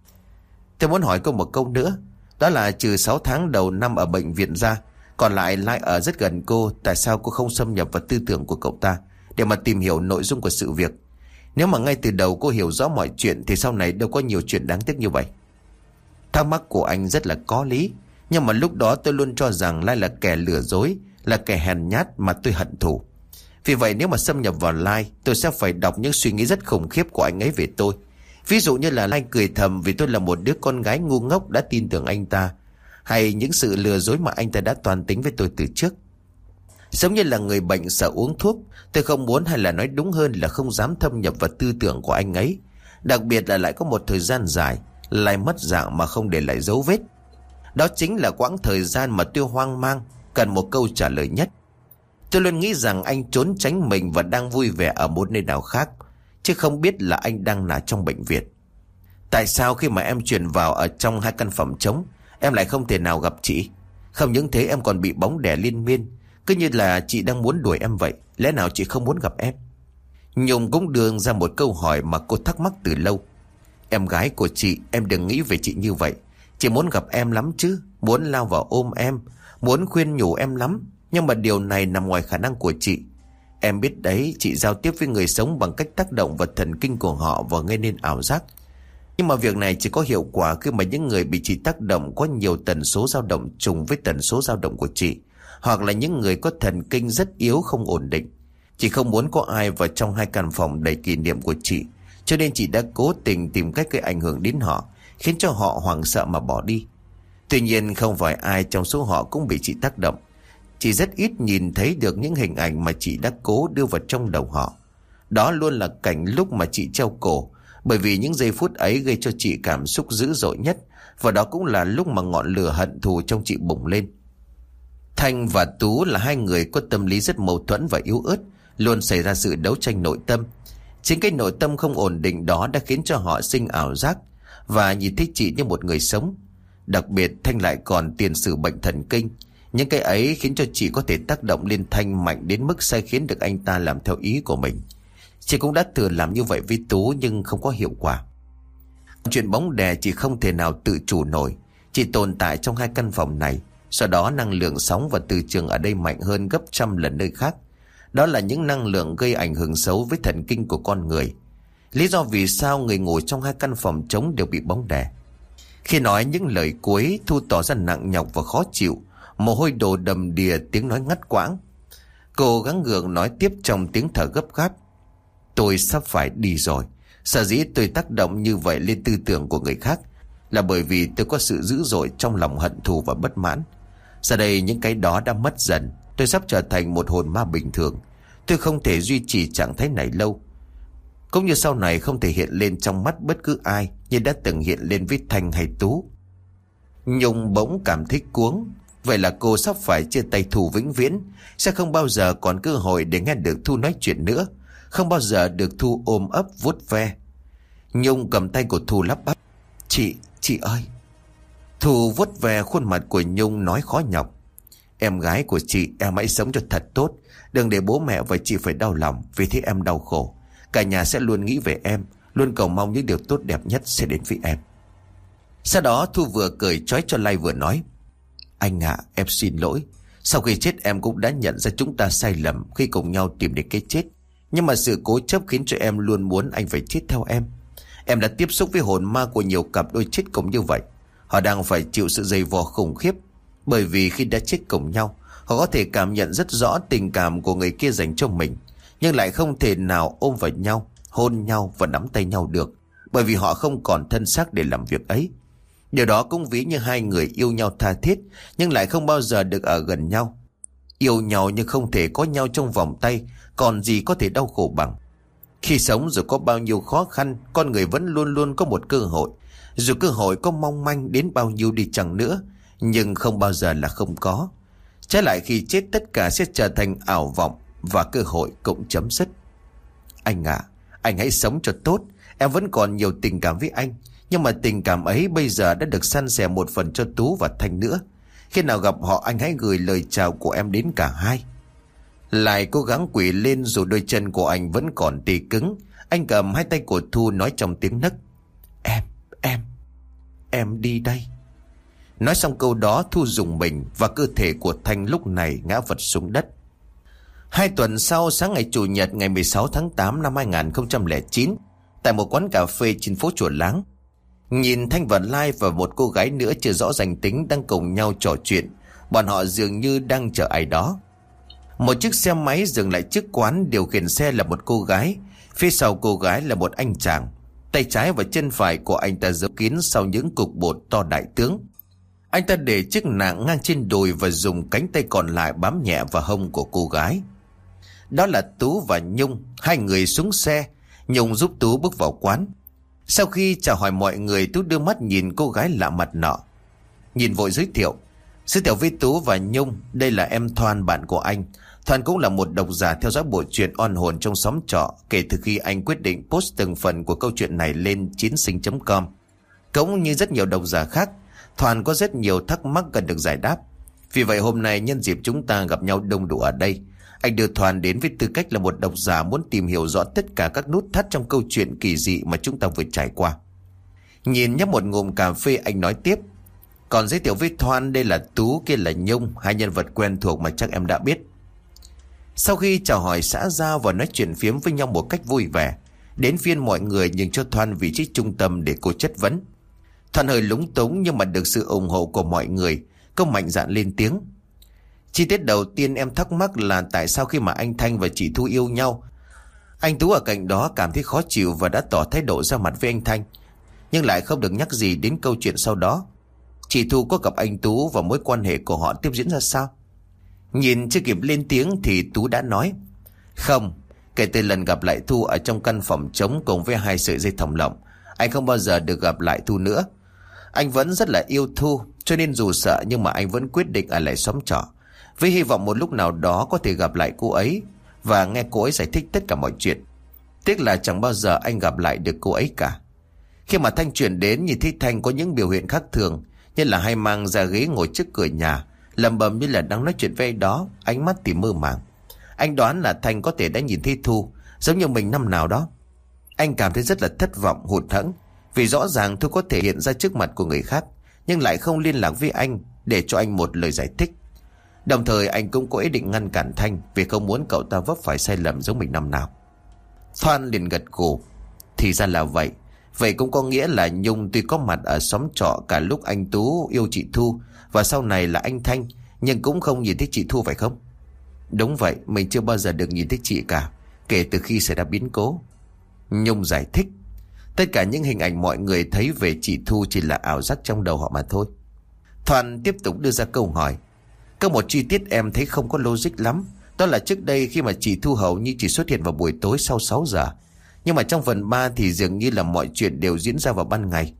Tôi muốn hỏi cô một câu nữa, đó là trừ 6 tháng đầu năm ở bệnh viện ra, còn lại Lai ở rất gần cô, tại sao cô không xâm nhập vào tư tưởng của cậu ta để mà tìm hiểu nội dung của sự việc? Nếu mà ngay từ đầu cô hiểu rõ mọi chuyện thì sau này đâu có nhiều chuyện đáng tiếc như vậy. Thắc mắc của anh rất là có lý, nhưng mà lúc đó tôi luôn cho rằng Lai là kẻ lừa dối, là kẻ hèn nhát mà tôi hận thù. Vì vậy nếu mà xâm nhập vào Lai, tôi sẽ phải đọc những suy nghĩ rất khủng khiếp của anh ấy về tôi. Ví dụ như là Lai cười thầm vì tôi là một đứa con gái ngu ngốc đã tin tưởng anh ta, hay những sự lừa dối mà anh ta đã toan tính với tôi từ trước. Giống như là người bệnh sợ uống thuốc, tôi không muốn, hay là nói đúng hơn là không dám thâm nhập vào tư tưởng của anh ấy. Đặc biệt là lại có một thời gian dài Lai mất dạng mà không để lại dấu vết. Đó chính là quãng thời gian mà tôi hoang mang, cần một câu trả lời nhất. Tôi luôn nghĩ rằng anh trốn tránh mình và đang vui vẻ ở một nơi nào khác, chứ không biết là anh đang là trong bệnh viện. Tại sao khi mà em chuyển vào ở trong 2 căn phòng trống, em lại không thể nào gặp chị? Không những thế em còn bị bóng đè liên miên, cứ như là chị đang muốn đuổi em vậy. Lẽ nào chị không muốn gặp em? Nhung cũng đưa ra một câu hỏi mà cô thắc mắc từ lâu. Em gái của chị, em đừng nghĩ về chị như vậy. Chị muốn gặp em lắm chứ, muốn lao vào ôm em, muốn khuyên nhủ em lắm. Nhưng mà điều này nằm ngoài khả năng của chị. Em biết đấy, chị giao tiếp với người sống bằng cách tác động vào thần kinh của họ và gây nên ảo giác. Nhưng mà việc này chỉ có hiệu quả khi mà những người bị chị tác động có nhiều tần số dao động trùng với tần số dao động của chị, hoặc là những người có thần kinh rất yếu, không ổn định. Chị không muốn có ai vào trong 2 căn phòng đầy kỷ niệm của chị, cho nên chị đã cố tình tìm cách gây ảnh hưởng đến họ, khiến cho họ hoảng sợ mà bỏ đi. Tuy nhiên không phải ai trong số họ cũng bị chị tác động. Chị rất ít nhìn thấy được những hình ảnh mà chị đã cố đưa vào trong đầu họ. Đó luôn là cảnh lúc mà chị treo cổ, bởi vì những giây phút ấy gây cho chị cảm xúc dữ dội nhất, và đó cũng là lúc mà ngọn lửa hận thù trong chị bùng lên. Thanh và Tú là 2 người có tâm lý rất mâu thuẫn và yếu ớt, luôn xảy ra sự đấu tranh nội tâm. Chính cái nội tâm không ổn định đó đã khiến cho họ sinh ảo giác và nhìn thấy chị như một người sống. Đặc biệt Thanh lại còn tiền sử bệnh thần kinh. Những cái ấy khiến cho chị có thể tác động lên Thanh mạnh đến mức sai khiến được anh ta làm theo ý của mình. Chị cũng đã thử làm như vậy với Tú nhưng không có hiệu quả. Chuyện bóng đè chị không thể nào tự chủ nổi. Chị tồn tại trong 2 căn phòng này. Sau đó năng lượng sóng và từ trường ở đây mạnh hơn gấp trăm lần nơi khác. Đó là những năng lượng gây ảnh hưởng xấu với thần kinh của con người. Lý do vì sao người ngủ trong 2 căn phòng trống đều bị bóng đè. Khi nói những lời cuối, Thu tỏ ra nặng nhọc và khó chịu. Mồ hôi đổ đầm đìa, tiếng nói ngắt quãng. Cô gắng gượng nói tiếp trong tiếng thở gấp gáp. Tôi sắp phải đi rồi. Sở dĩ tôi tác động như vậy lên tư tưởng của người khác là bởi vì tôi có sự dữ dội trong lòng hận thù và bất mãn. Giờ đây những cái đó đã mất dần. Tôi sắp trở thành một hồn ma bình thường. Tôi không thể duy trì trạng thái này lâu. Cũng như sau này không thể hiện lên trong mắt bất cứ ai như đã từng hiện lên với Thanh hay Tú. Nhung bỗng cảm thấy cuống. Vậy là cô sắp phải chia tay Thu vĩnh viễn. Sẽ không bao giờ còn cơ hội để nghe được Thu nói chuyện nữa. Không bao giờ được Thu ôm ấp vuốt ve. Nhung cầm tay của Thu lắp bắp. Chị ơi. Thu vuốt ve khuôn mặt của Nhung nói khó nhọc. Em gái của chị, em hãy sống cho thật tốt. Đừng để bố mẹ và chị phải đau lòng vì thế em đau khổ. Cả nhà sẽ luôn nghĩ về em, luôn cầu mong những điều tốt đẹp nhất sẽ đến với em. Sau đó Thu vừa cười trói cho Lai vừa nói. Anh ạ, em xin lỗi. Sau khi chết em cũng đã nhận ra chúng ta sai lầm khi cùng nhau tìm đến cái chết. Nhưng mà sự cố chấp khiến cho em luôn muốn anh phải chết theo em. Em đã tiếp xúc với hồn ma của nhiều cặp đôi chết cùng như vậy. Họ đang phải chịu sự dày vò khủng khiếp. Bởi vì khi đã chết cùng nhau, họ có thể cảm nhận rất rõ tình cảm của người kia dành cho mình, nhưng lại không thể nào ôm vào nhau, hôn nhau và nắm tay nhau được. Bởi vì họ không còn thân xác để làm việc ấy. Điều đó cũng ví như 2 người yêu nhau tha thiết nhưng lại không bao giờ được ở gần nhau. Yêu nhau nhưng không thể có nhau trong vòng tay, còn gì có thể đau khổ bằng. Khi sống dù có bao nhiêu khó khăn, con người vẫn luôn luôn có một cơ hội. Dù cơ hội có mong manh đến bao nhiêu đi chăng nữa, nhưng không bao giờ là không có. Trái lại khi chết tất cả sẽ trở thành ảo vọng và cơ hội cũng chấm dứt. Anh ạ, anh hãy sống cho tốt. Em vẫn còn nhiều tình cảm với anh, nhưng mà tình cảm ấy bây giờ đã được san sẻ một phần cho Tú và Thanh nữa. Khi nào gặp họ anh hãy gửi lời chào của em đến cả hai. Lại cố gắng quỳ lên dù đôi chân của anh vẫn còn tê cứng. Anh cầm 2 tay của Thu nói trong tiếng nấc. Em đi đây. Nói xong câu đó Thu rùng mình và cơ thể của Thanh lúc này ngã vật xuống đất. 2 tuần sau, sáng ngày Chủ nhật ngày 16 tháng 8 năm 2009, tại một quán cà phê trên phố Chùa Láng, nhìn Thanh và Lai và một cô gái nữa chưa rõ danh tính đang cùng nhau trò chuyện. Bọn họ dường như đang chờ ai đó. Một chiếc xe máy dừng lại trước quán, điều khiển xe là một cô gái. Phía sau cô gái là một anh chàng. Tay trái và chân phải của anh ta giấu kín sau những cục bột to đại tướng. Anh ta để chiếc nạng ngang trên đùi và dùng cánh tay còn lại bám nhẹ vào hông của cô gái. Đó là Tú và Nhung. 2 người xuống xe. Nhung giúp Tú bước vào quán. Sau khi chào hỏi mọi người, Tú đưa mắt nhìn cô gái lạ mặt nọ. Nhìn vội giới thiệu với Tú và Nhung, đây là em Thoan, bạn của anh. Thoan cũng là một độc giả theo dõi bộ truyện oan hồn trong xóm trọ kể từ khi anh quyết định post từng phần của câu chuyện này lên chinsinh.com. Cũng như rất nhiều độc giả khác, Thoan có rất nhiều thắc mắc cần được giải đáp. Vì vậy hôm nay nhân dịp chúng ta gặp nhau đông đủ ở đây, anh đưa Thoan đến với tư cách là một độc giả muốn tìm hiểu rõ tất cả các nút thắt trong câu chuyện kỳ dị mà chúng ta vừa trải qua. Nhìn nhấp một ngụm cà phê, anh nói tiếp. Còn giới thiệu với Thoan, đây là Tú, kia là Nhung, 2 nhân vật quen thuộc mà chắc em đã biết. Sau khi chào hỏi xã giao và nói chuyện phiếm với nhau một cách vui vẻ, đến phiên mọi người nhường cho Thoan vị trí trung tâm để cô chất vấn. Thoan hơi lúng túng nhưng mà được sự ủng hộ của mọi người, cô mạnh dạn lên tiếng. Chi tiết đầu tiên em thắc mắc là tại sao khi mà anh Thanh và chị Thu yêu nhau, anh Tú ở cạnh đó cảm thấy khó chịu và đã tỏ thái độ ra mặt với anh Thanh, nhưng lại không được nhắc gì đến câu chuyện sau đó. Chị Thu có gặp anh Tú và mối quan hệ của họ tiếp diễn ra sao? Nhìn chưa kịp lên tiếng thì Tú đã nói. Không, kể từ lần gặp lại Thu ở trong căn phòng trống cùng với 2 sợi dây thòng lọng, anh không bao giờ được gặp lại Thu nữa. Anh vẫn rất là yêu Thu, cho nên dù sợ nhưng mà anh vẫn quyết định ở lại xóm trọ, với hy vọng một lúc nào đó có thể gặp lại cô ấy và nghe cô ấy giải thích tất cả mọi chuyện. Tiếc là chẳng bao giờ anh gặp lại được cô ấy cả. Khi mà Thanh chuyển đến, nhìn thấy Thanh có những biểu hiện khác thường, như là hay mang ra ghế ngồi trước cửa nhà, lẩm bẩm như là đang nói chuyện với ai đó, ánh mắt thì mơ màng. Anh đoán là Thanh có thể đã nhìn thấy Thu giống như mình năm nào đó. Anh cảm thấy rất là thất vọng, hụt hẫng, vì rõ ràng Thu có thể hiện ra trước mặt của người khác, nhưng lại không liên lạc với anh để cho anh một lời giải thích. Đồng thời anh cũng có ý định ngăn cản Thanh, vì không muốn cậu ta vấp phải sai lầm giống mình năm nào. Thoan liền gật gù. Thì ra là vậy. Vậy cũng có nghĩa là Nhung tuy có mặt ở xóm trọ cả lúc anh Tú yêu chị Thu và sau này là anh Thanh, nhưng cũng không nhìn thấy chị Thu phải không? Đúng vậy, mình chưa bao giờ được nhìn thấy chị cả, kể từ khi xảy ra biến cố. Nhung giải thích. Tất cả những hình ảnh mọi người thấy về chị Thu chỉ là ảo giác trong đầu họ mà thôi. Thoan tiếp tục đưa ra câu hỏi. Có một chi tiết em thấy không có logic lắm. Đó là trước đây khi mà chị Thu hầu như chỉ xuất hiện vào buổi tối sau 6 giờ. Nhưng mà trong phần 3 thì dường như là mọi chuyện đều diễn ra vào ban ngày.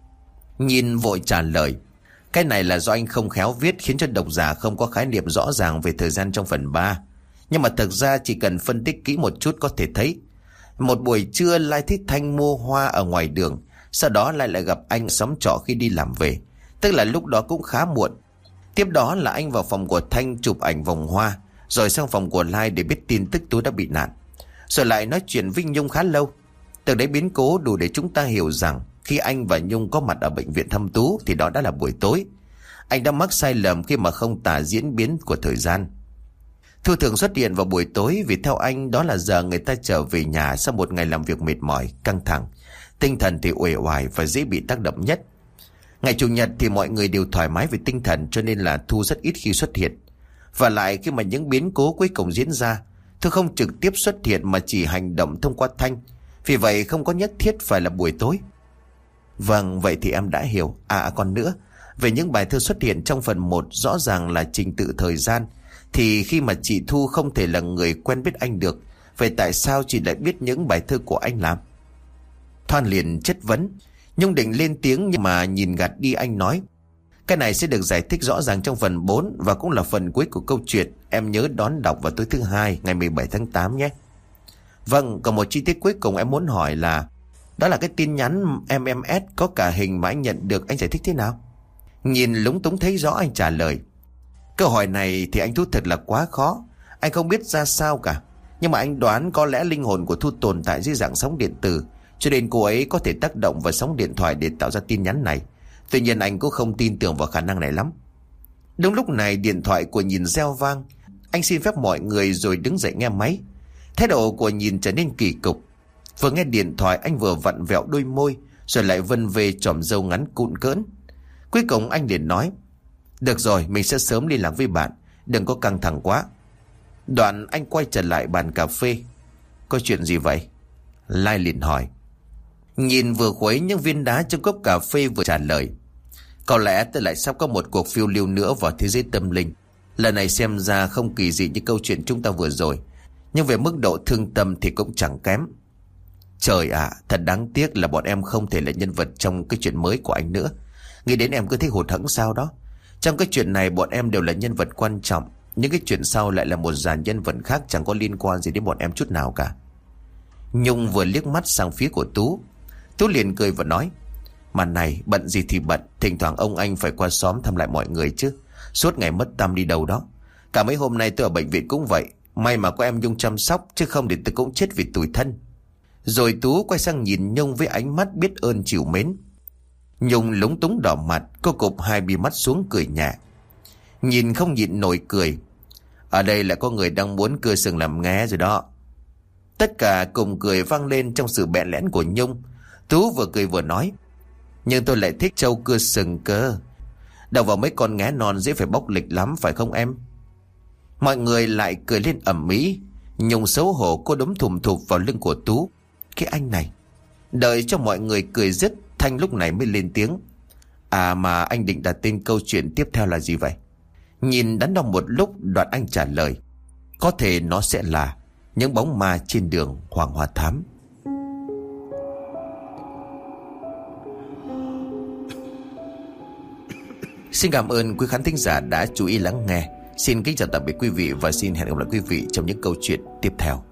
Nhìn vội trả lời. Cái này là do anh không khéo viết, khiến cho độc giả không có khái niệm rõ ràng về thời gian trong phần 3. Nhưng mà thực ra chỉ cần phân tích kỹ một chút có thể thấy. Một buổi trưa Lai thấy Thanh mua hoa ở ngoài đường, sau đó lại gặp anh xóm trọ khi đi làm về, tức là lúc đó cũng khá muộn. Tiếp đó là anh vào phòng của Thanh chụp ảnh vòng hoa, rồi sang phòng của Lai để biết tin tức Tú đã bị nạn, rồi lại nói chuyện với Nhung khá lâu. Từ đấy biến cố đủ để chúng ta hiểu rằng khi anh và Nhung có mặt ở bệnh viện thăm Tú thì đó đã là buổi tối. Anh đã mắc sai lầm khi mà không tả diễn biến của thời gian. Thu thường xuất hiện vào buổi tối vì theo anh đó là giờ người ta trở về nhà sau một ngày làm việc mệt mỏi, căng thẳng, tinh thần thì uể oải và dễ bị tác động nhất. Ngày Chủ nhật thì mọi người đều thoải mái về tinh thần, cho nên là Thu rất ít khi xuất hiện. Và lại khi mà những biến cố cuối cùng diễn ra, Thu không trực tiếp xuất hiện mà chỉ hành động thông qua Thanh, vì vậy không có nhất thiết phải là buổi tối. Vâng, vậy thì em đã hiểu. Còn nữa, về những bài thơ xuất hiện trong phần 1 rõ ràng là trình tự thời gian, thì khi mà chị Thu không thể là người quen biết anh được, vậy tại sao chị lại biết những bài thơ của anh làm? Thoan liền chất vấn. Nhung định lên tiếng nhưng mà nhìn gạt đi, anh nói. Cái này sẽ được giải thích rõ ràng trong phần 4 và cũng là phần cuối của câu chuyện. Em nhớ đón đọc vào tối thứ Hai ngày 17 tháng 8 nhé. Vâng, còn một chi tiết cuối cùng em muốn hỏi là đó là cái tin nhắn MMS có cả hình mà anh nhận được, anh giải thích thế nào? Nhìn lúng túng thấy rõ, anh trả lời. Câu hỏi này thì anh Thu thật là quá khó, anh không biết ra sao cả. Nhưng mà anh đoán có lẽ linh hồn của Thu tồn tại dưới dạng sóng điện tử, cho nên cô ấy có thể tác động vào sóng điện thoại để tạo ra tin nhắn này. Tuy nhiên anh cũng không tin tưởng vào khả năng này lắm. Đúng lúc này điện thoại của Nhìn reo vang. Anh xin phép mọi người rồi đứng dậy nghe máy. Thái độ của Nhìn trở nên kỳ cục. Vừa nghe điện thoại anh vừa vặn vẹo đôi môi, rồi lại vân về chòm râu ngắn cụn cỡn. Cuối cùng anh liền nói. Được rồi, mình sẽ sớm liên lạc với bạn, đừng có căng thẳng quá. Đoạn anh quay trở lại bàn cà phê. Có chuyện gì vậy? Lai liền hỏi. Nhìn vừa khuấy những viên đá trong cốc cà phê vừa trả lời. Có lẽ tôi lại sắp có một cuộc phiêu lưu nữa vào thế giới tâm linh. Lần này xem ra không kỳ dị như câu chuyện chúng ta vừa rồi, nhưng về mức độ thương tâm thì cũng chẳng kém. Trời ạ, thật đáng tiếc là bọn em không thể là nhân vật trong cái chuyện mới của anh nữa. Nghĩ đến em cứ thấy hụt hẫng sao đó. Trong cái chuyện này bọn em đều là nhân vật quan trọng, những cái chuyện sau lại là một dàn nhân vật khác chẳng có liên quan gì đến bọn em chút nào cả. Nhung vừa liếc mắt sang phía của Tú. Tú liền cười và nói. Mà này, bận gì thì bận, thỉnh thoảng ông anh phải qua xóm thăm lại mọi người chứ. Suốt ngày mất tăm đi đâu đó. Cả mấy hôm nay tôi ở bệnh viện cũng vậy. May mà có em Nhung chăm sóc, chứ không thì tôi cũng chết vì tủi thân. Rồi Tú quay sang nhìn Nhung với ánh mắt biết ơn trìu mến. Nhung lúng túng đỏ mặt, cô cụp hai bi mắt xuống cười nhẹ. Nhìn không nhịn nổi cười. Ở đây là có người đang muốn cưa sừng làm nghé rồi đó. Tất cả cùng cười vang lên trong sự bẽn lẽn của Nhung. Tú vừa cười vừa nói. Nhưng tôi lại thích trâu cưa sừng cơ. Đầu vào mấy con nghé non dễ phải bóc lịch lắm phải không em? Mọi người lại cười lên ầm ĩ. Nhung xấu hổ cô đấm thùm thụp vào lưng của Tú. Cái anh này. Đợi cho mọi người cười dứt, Thanh lúc này mới lên tiếng. Mà anh định đặt tên câu chuyện tiếp theo là gì vậy? Nhìn đắn đo một lúc, đoạn anh trả lời. Có thể nó sẽ là Những bóng ma trên đường Hoàng Hoa Thám. Xin cảm ơn quý khán thính giả đã chú ý lắng nghe. Xin kính chào tạm biệt quý vị và xin hẹn gặp lại quý vị trong những câu chuyện tiếp theo.